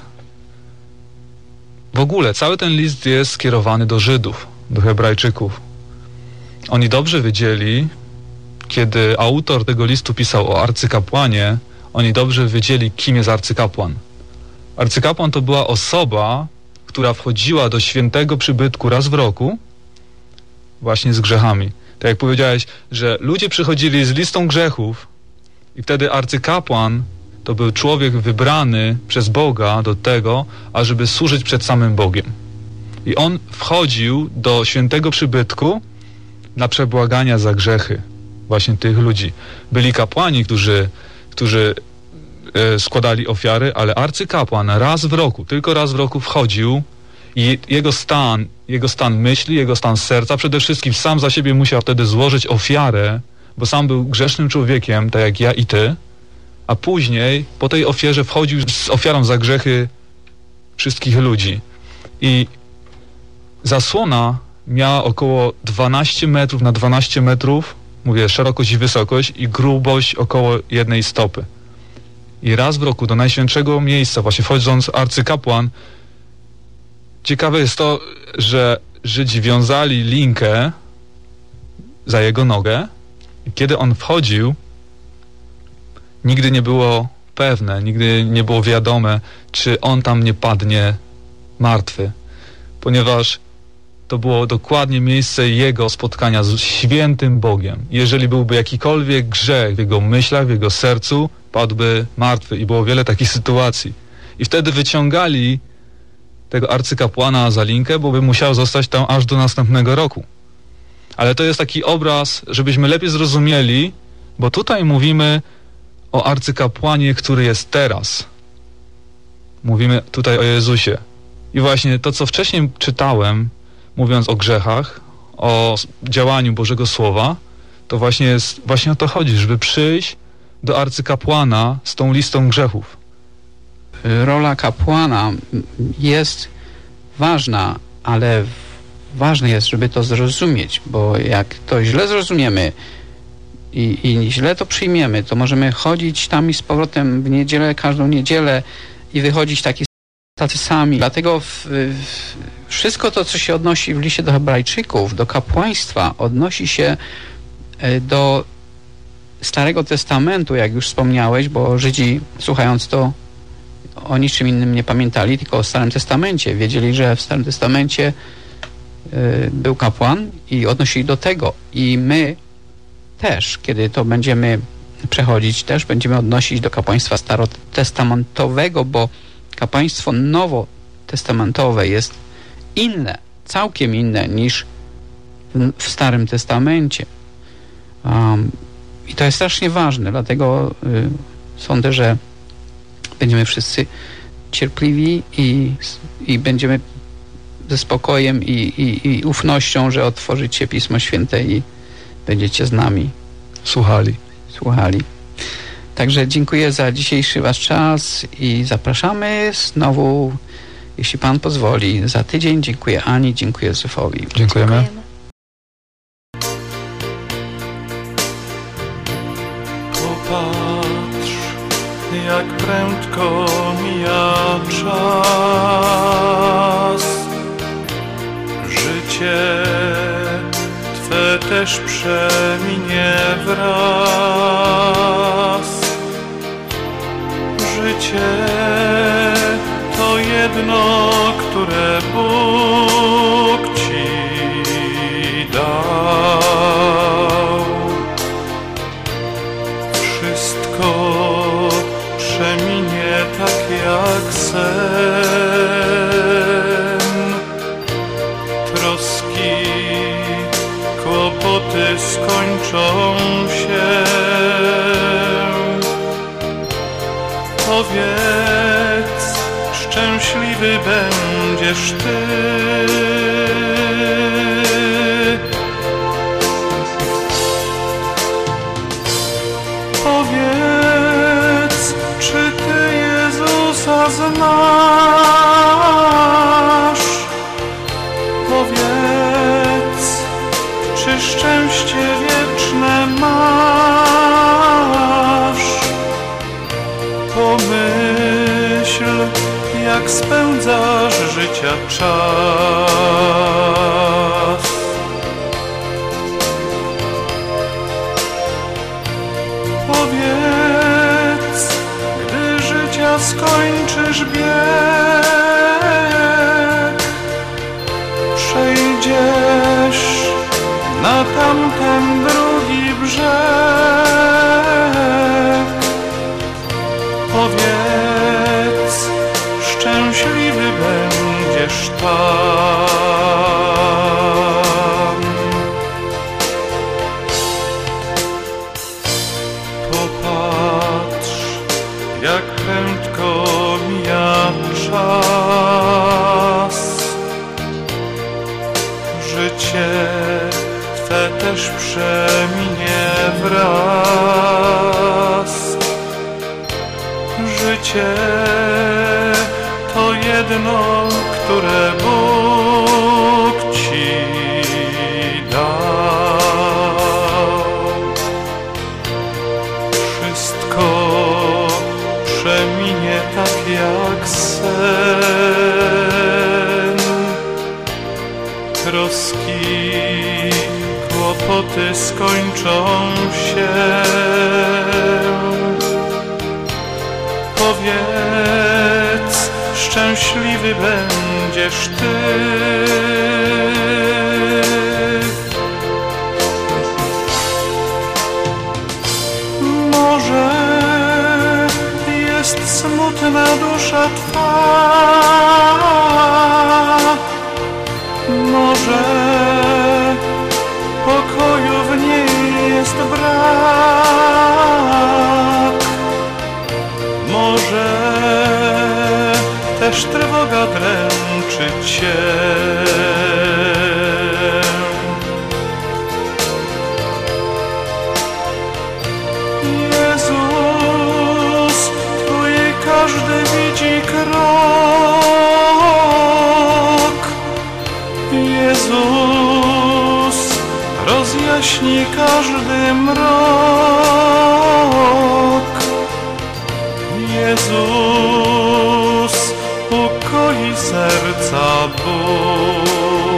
w ogóle cały ten list jest skierowany do Żydów, do Hebrajczyków. Oni dobrze wiedzieli, kiedy autor tego listu pisał o arcykapłanie, oni dobrze wiedzieli, kim jest arcykapłan. Arcykapłan to była osoba, która wchodziła do świętego przybytku raz w roku, właśnie z grzechami. Tak jak powiedziałeś, że ludzie przychodzili z listą grzechów i wtedy arcykapłan to był człowiek wybrany przez Boga do tego, ażeby służyć przed samym Bogiem. I on wchodził do świętego przybytku na przebłagania za grzechy właśnie tych ludzi. Byli kapłani, którzy składali ofiary, ale arcykapłan raz w roku, tylko raz w roku wchodził i jego stan myśli, jego stan serca, przede wszystkim sam za siebie musiał wtedy złożyć ofiarę, bo sam był grzesznym człowiekiem, tak jak ja i ty, a później po tej ofierze wchodził z ofiarą za grzechy wszystkich ludzi. I zasłona miała około 12 metrów na 12 metrów, mówię, szerokość i wysokość i grubość około 1 stopy. I raz w roku do najświętszego miejsca właśnie wchodząc arcykapłan, ciekawe jest to, że Żydzi wiązali linkę za jego nogę i kiedy on wchodził, nigdy nie było pewne, nigdy nie było wiadome, czy on tam nie padnie martwy, ponieważ to było dokładnie miejsce jego spotkania z świętym Bogiem. Jeżeli byłby jakikolwiek grzech w jego myślach, w jego sercu, padłby martwy i było wiele takich sytuacji. I wtedy wyciągali tego arcykapłana za linkę, bo by musiał zostać tam aż do następnego roku. Ale to jest taki obraz, żebyśmy lepiej zrozumieli, bo tutaj mówimy o arcykapłanie, który jest teraz. Mówimy tutaj o Jezusie. I właśnie to, co wcześniej czytałem, mówiąc o grzechach, o działaniu Bożego Słowa, to właśnie o to chodzi, żeby przyjść do arcykapłana z tą listą grzechów. Rola kapłana jest ważna, ale ważne jest, żeby to zrozumieć, bo jak to źle zrozumiemy i źle to przyjmiemy, to chodzić tam i z powrotem w niedzielę, każdą niedzielę i wychodzić tacy sami. Dlatego wszystko to, co się odnosi w liście do Hebrajczyków, do kapłaństwa, odnosi się do Starego Testamentu, jak już wspomniałeś, bo Żydzi, słuchając to, o niczym innym nie pamiętali, tylko o Starym Testamencie. Wiedzieli, że w Starym Testamencie był kapłan i odnosili do tego. I my też, kiedy to będziemy przechodzić, też będziemy odnosić do kapłaństwa starotestamentowego, bo kapłaństwo nowotestamentowe jest inne, całkiem inne niż w Starym Testamencie. I to jest strasznie ważne, dlatego sądzę, że będziemy wszyscy cierpliwi i będziemy ze spokojem i ufnością, że otworzycie Pismo Święte i będziecie z nami słuchali. Także dziękuję za dzisiejszy wasz czas i zapraszamy znowu, jeśli Pan pozwoli, za tydzień. Dziękuję Ani, dziękuję Józefowi. Dziękujemy. Popatrz, jak prędko mija czas. Życie Twe też przeminie wraz. Życie to jedno, które Bóg Ci dał. Wszystko przeminie tak jak sen. Troski, kłopoty skończą się. Powiedz, szczęśliwy będziesz Ty. Powiedz, czy Ty Jezusa znasz? Powiedz, czy szczęście wieczne masz? Pomyśl, jak spędzasz życia czas. Powiedz, gdy życia skończysz bieg, przejdziesz na tamten drugi brzeg. Powiedz, szczęśliwy będziesz tam. Popatrz, jak prędko mija czas. Życie Twe też przeminie wraz. Życie to jedno, które Bóg Ci dał. Wszystko przeminie tak jak sen. Troski, kłopoty skończą się. Powiedz, szczęśliwy będziesz Ty. Może rozjaśni każdy mrok. Jezus ukoi serca ból.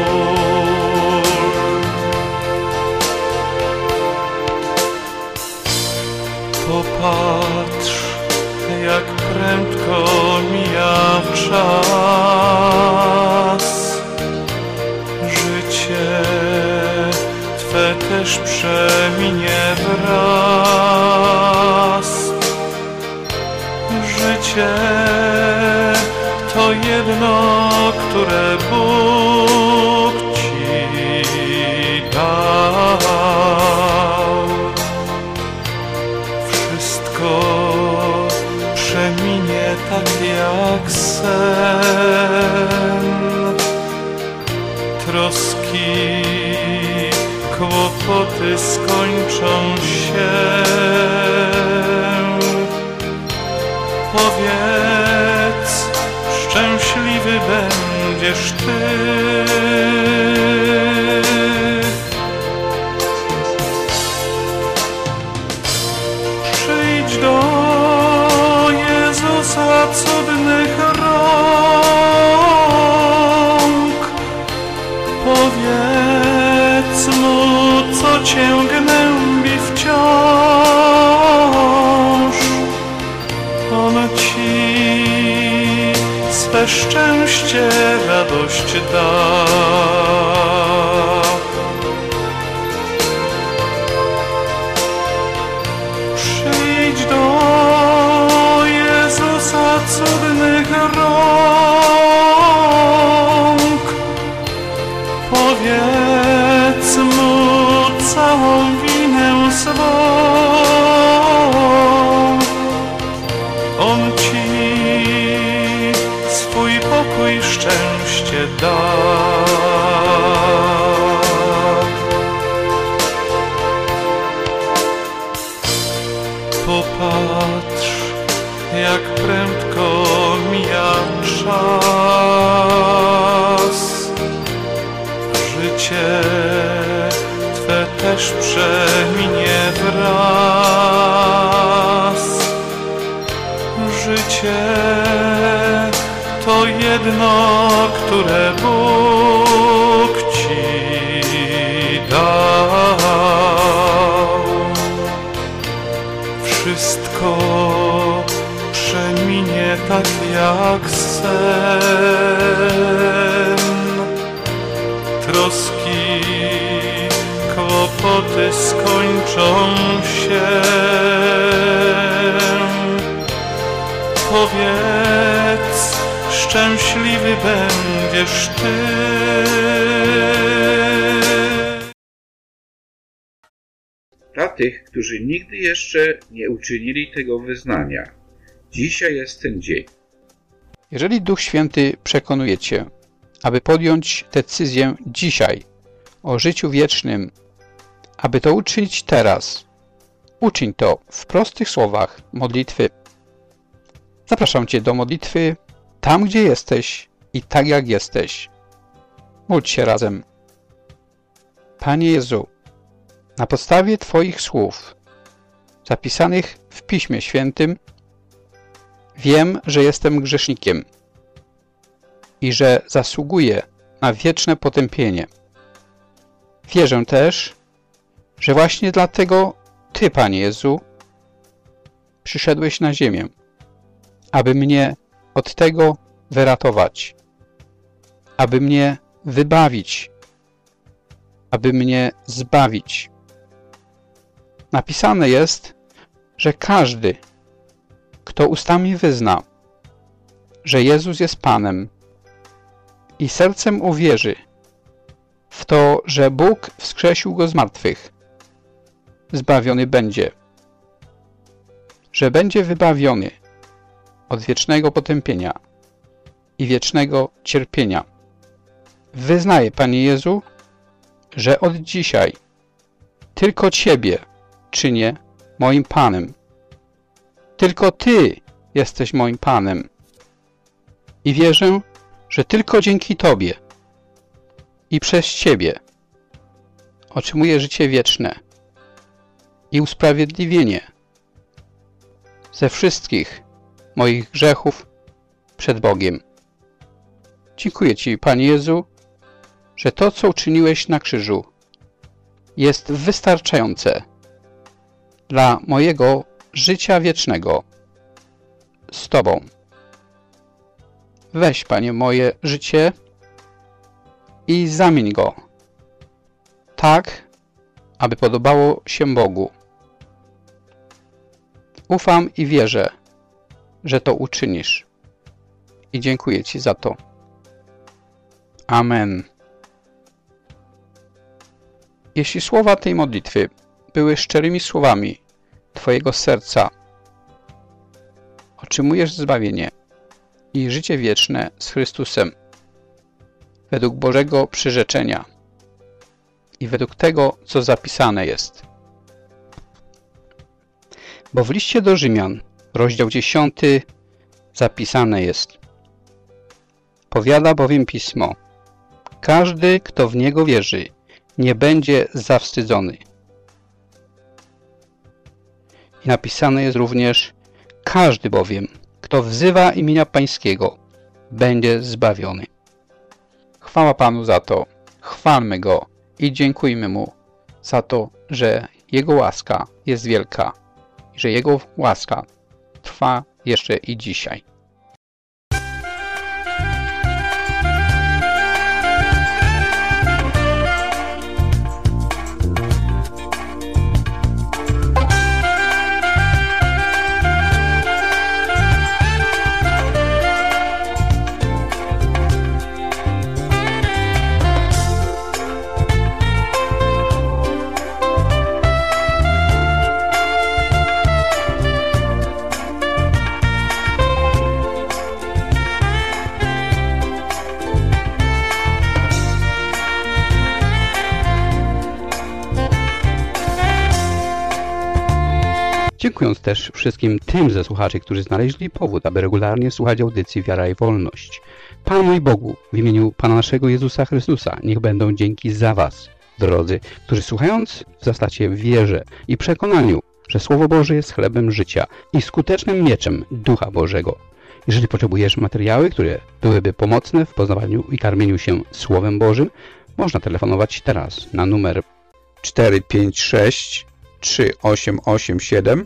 Popatrz, jak prędko mija czas. Życie Twe też przeminie wraz. Życie to jedno, które Bóg Ci dał. Wszystko przeminie tak jak sen. Troski, kłopoty skończą się. Powiedz, szczęśliwy będziesz Ty. Przyjdź do Jezusa cudnych rąk. Powiedz Mu, co Cię gnębi wciąż. On Ci swe szczęście, radość da. Przyjdź do Jezusa cudnych rąk. Powiedz Mu całą winę swą. On Ci swój pokój, szczęście da. Popatrz, jak prędko mija czas. Życie Twe też przeminie wraz. Życie to jedno, które Bóg Ci dał. Wszystko przeminie tak jak sen. Troski, kłopoty skończą się. Powiedz, szczęśliwy będziesz Ty. Dla tych, którzy nigdy jeszcze nie uczynili tego wyznania, dzisiaj jest ten dzień. Jeżeli Duch Święty przekonuje Cię, aby podjąć decyzję dzisiaj o życiu wiecznym, aby to uczynić teraz, uczyń to w prostych słowach modlitwy. Zapraszam Cię do modlitwy tam, gdzie jesteś i tak jak jesteś. Módl się razem. Panie Jezu, na podstawie Twoich słów zapisanych w Piśmie Świętym wiem, że jestem grzesznikiem i że zasługuję na wieczne potępienie. Wierzę też, że właśnie dlatego Ty, Panie Jezu, przyszedłeś na ziemię, aby mnie od tego wyratować, aby mnie wybawić, aby mnie zbawić. Napisane jest, że każdy, kto ustami wyzna, że Jezus jest Panem i sercem uwierzy w to, że Bóg wskrzesił Go z martwych, zbawiony będzie, że będzie wybawiony od wiecznego potępienia i wiecznego cierpienia. Wyznaję, Panie Jezu, że od dzisiaj tylko Ciebie czynię moim Panem. Tylko Ty jesteś moim Panem. I wierzę, że tylko dzięki Tobie i przez Ciebie otrzymuję życie wieczne i usprawiedliwienie ze wszystkich moich grzechów przed Bogiem. Dziękuję Ci, Panie Jezu, że to, co uczyniłeś na krzyżu, jest wystarczające dla mojego życia wiecznego z Tobą. Weź, Panie, moje życie i zamień go tak, aby podobało się Bogu. Ufam i wierzę, że to uczynisz. I dziękuję Ci za to. Amen. Jeśli słowa tej modlitwy były szczerymi słowami Twojego serca, otrzymujesz zbawienie i życie wieczne z Chrystusem według Bożego przyrzeczenia i według tego, co zapisane jest. Bo w liście do Rzymian, rozdział 10, zapisane jest: powiada bowiem Pismo: każdy, kto w Niego wierzy, nie będzie zawstydzony. I napisane jest również: każdy bowiem, kto wzywa imienia Pańskiego, będzie zbawiony. Chwała Panu za to, chwalmy Go i dziękujmy Mu za to, że Jego łaska jest wielka i że Jego łaska trwa jeszcze i dzisiaj. Dziękując też wszystkim tym ze słuchaczy, którzy znaleźli powód, aby regularnie słuchać audycji Wiara i Wolność. Panu i Bogu, w imieniu Pana naszego Jezusa Chrystusa, niech będą dzięki za Was, drodzy, którzy słuchając wzrastacie w wierze i przekonaniu, że Słowo Boże jest chlebem życia i skutecznym mieczem Ducha Bożego. Jeżeli potrzebujesz materiały, które byłyby pomocne w poznawaniu i karmieniu się Słowem Bożym, można telefonować teraz na numer 456 3887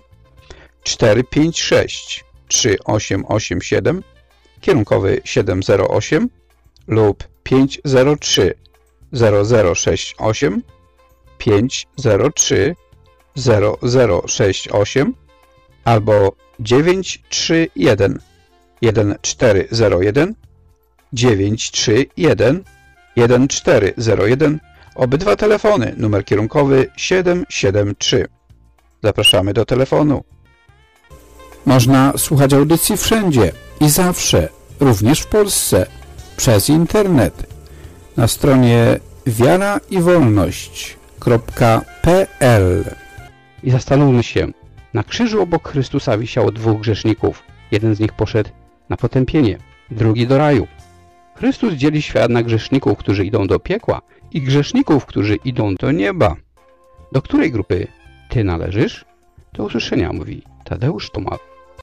456 3887, kierunkowy 708 lub 503 0068 503 0068 albo 931 1401 931 1401. Obydwa telefony, numer kierunkowy 773. Zapraszamy do telefonu. Można słuchać audycji wszędzie i zawsze, również w Polsce, przez internet. Na stronie wiaraiwolność.pl. I zastanówmy się, na krzyżu obok Chrystusa wisiało dwóch grzeszników. Jeden z nich poszedł na potępienie, drugi do raju. Chrystus dzieli świat na grzeszników, którzy idą do piekła, i grzeszników, którzy idą do nieba. Do której grupy Ty należysz? Do usłyszenia, mówi Tadeusz Tomasz.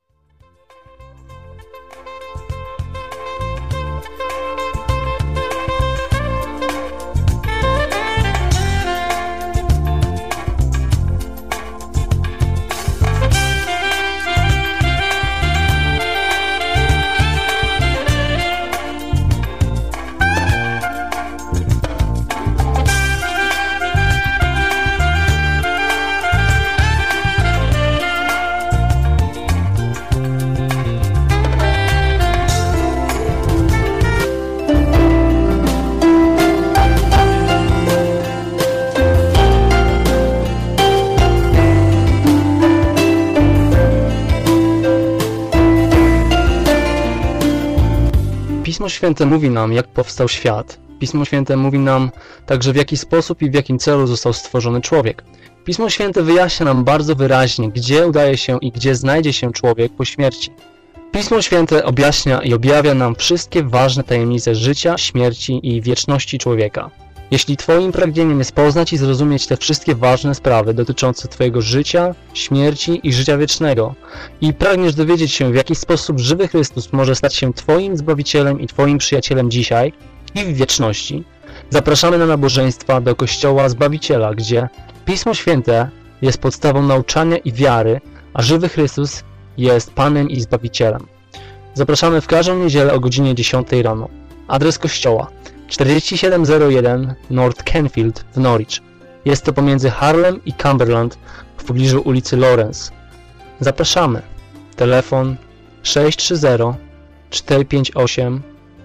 Pismo Święte mówi nam, jak powstał świat. Pismo Święte mówi nam także, w jaki sposób i w jakim celu został stworzony człowiek. Pismo Święte wyjaśnia nam bardzo wyraźnie, gdzie udaje się i gdzie znajdzie się człowiek po śmierci. Pismo Święte objaśnia i objawia nam wszystkie ważne tajemnice życia, śmierci i wieczności człowieka. Jeśli Twoim pragnieniem jest poznać i zrozumieć te wszystkie ważne sprawy dotyczące Twojego życia, śmierci i życia wiecznego i pragniesz dowiedzieć się, w jaki sposób żywy Chrystus może stać się Twoim Zbawicielem i Twoim przyjacielem dzisiaj i w wieczności, zapraszamy na nabożeństwa do Kościoła Zbawiciela, gdzie Pismo Święte jest podstawą nauczania i wiary, a żywy Chrystus jest Panem i Zbawicielem. Zapraszamy w każdą niedzielę o godzinie 10 rano. Adres kościoła 4701 North Kenfield w Norwich. Jest to pomiędzy Harlem i Cumberland w pobliżu ulicy Lawrence. Zapraszamy. Telefon 630 458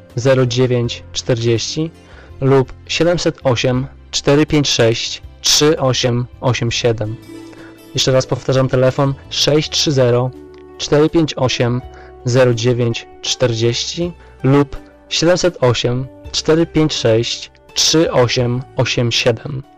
0940 lub 708 456 3887. Jeszcze raz powtarzam, telefon 630 458 0940 lub 708 456 3887.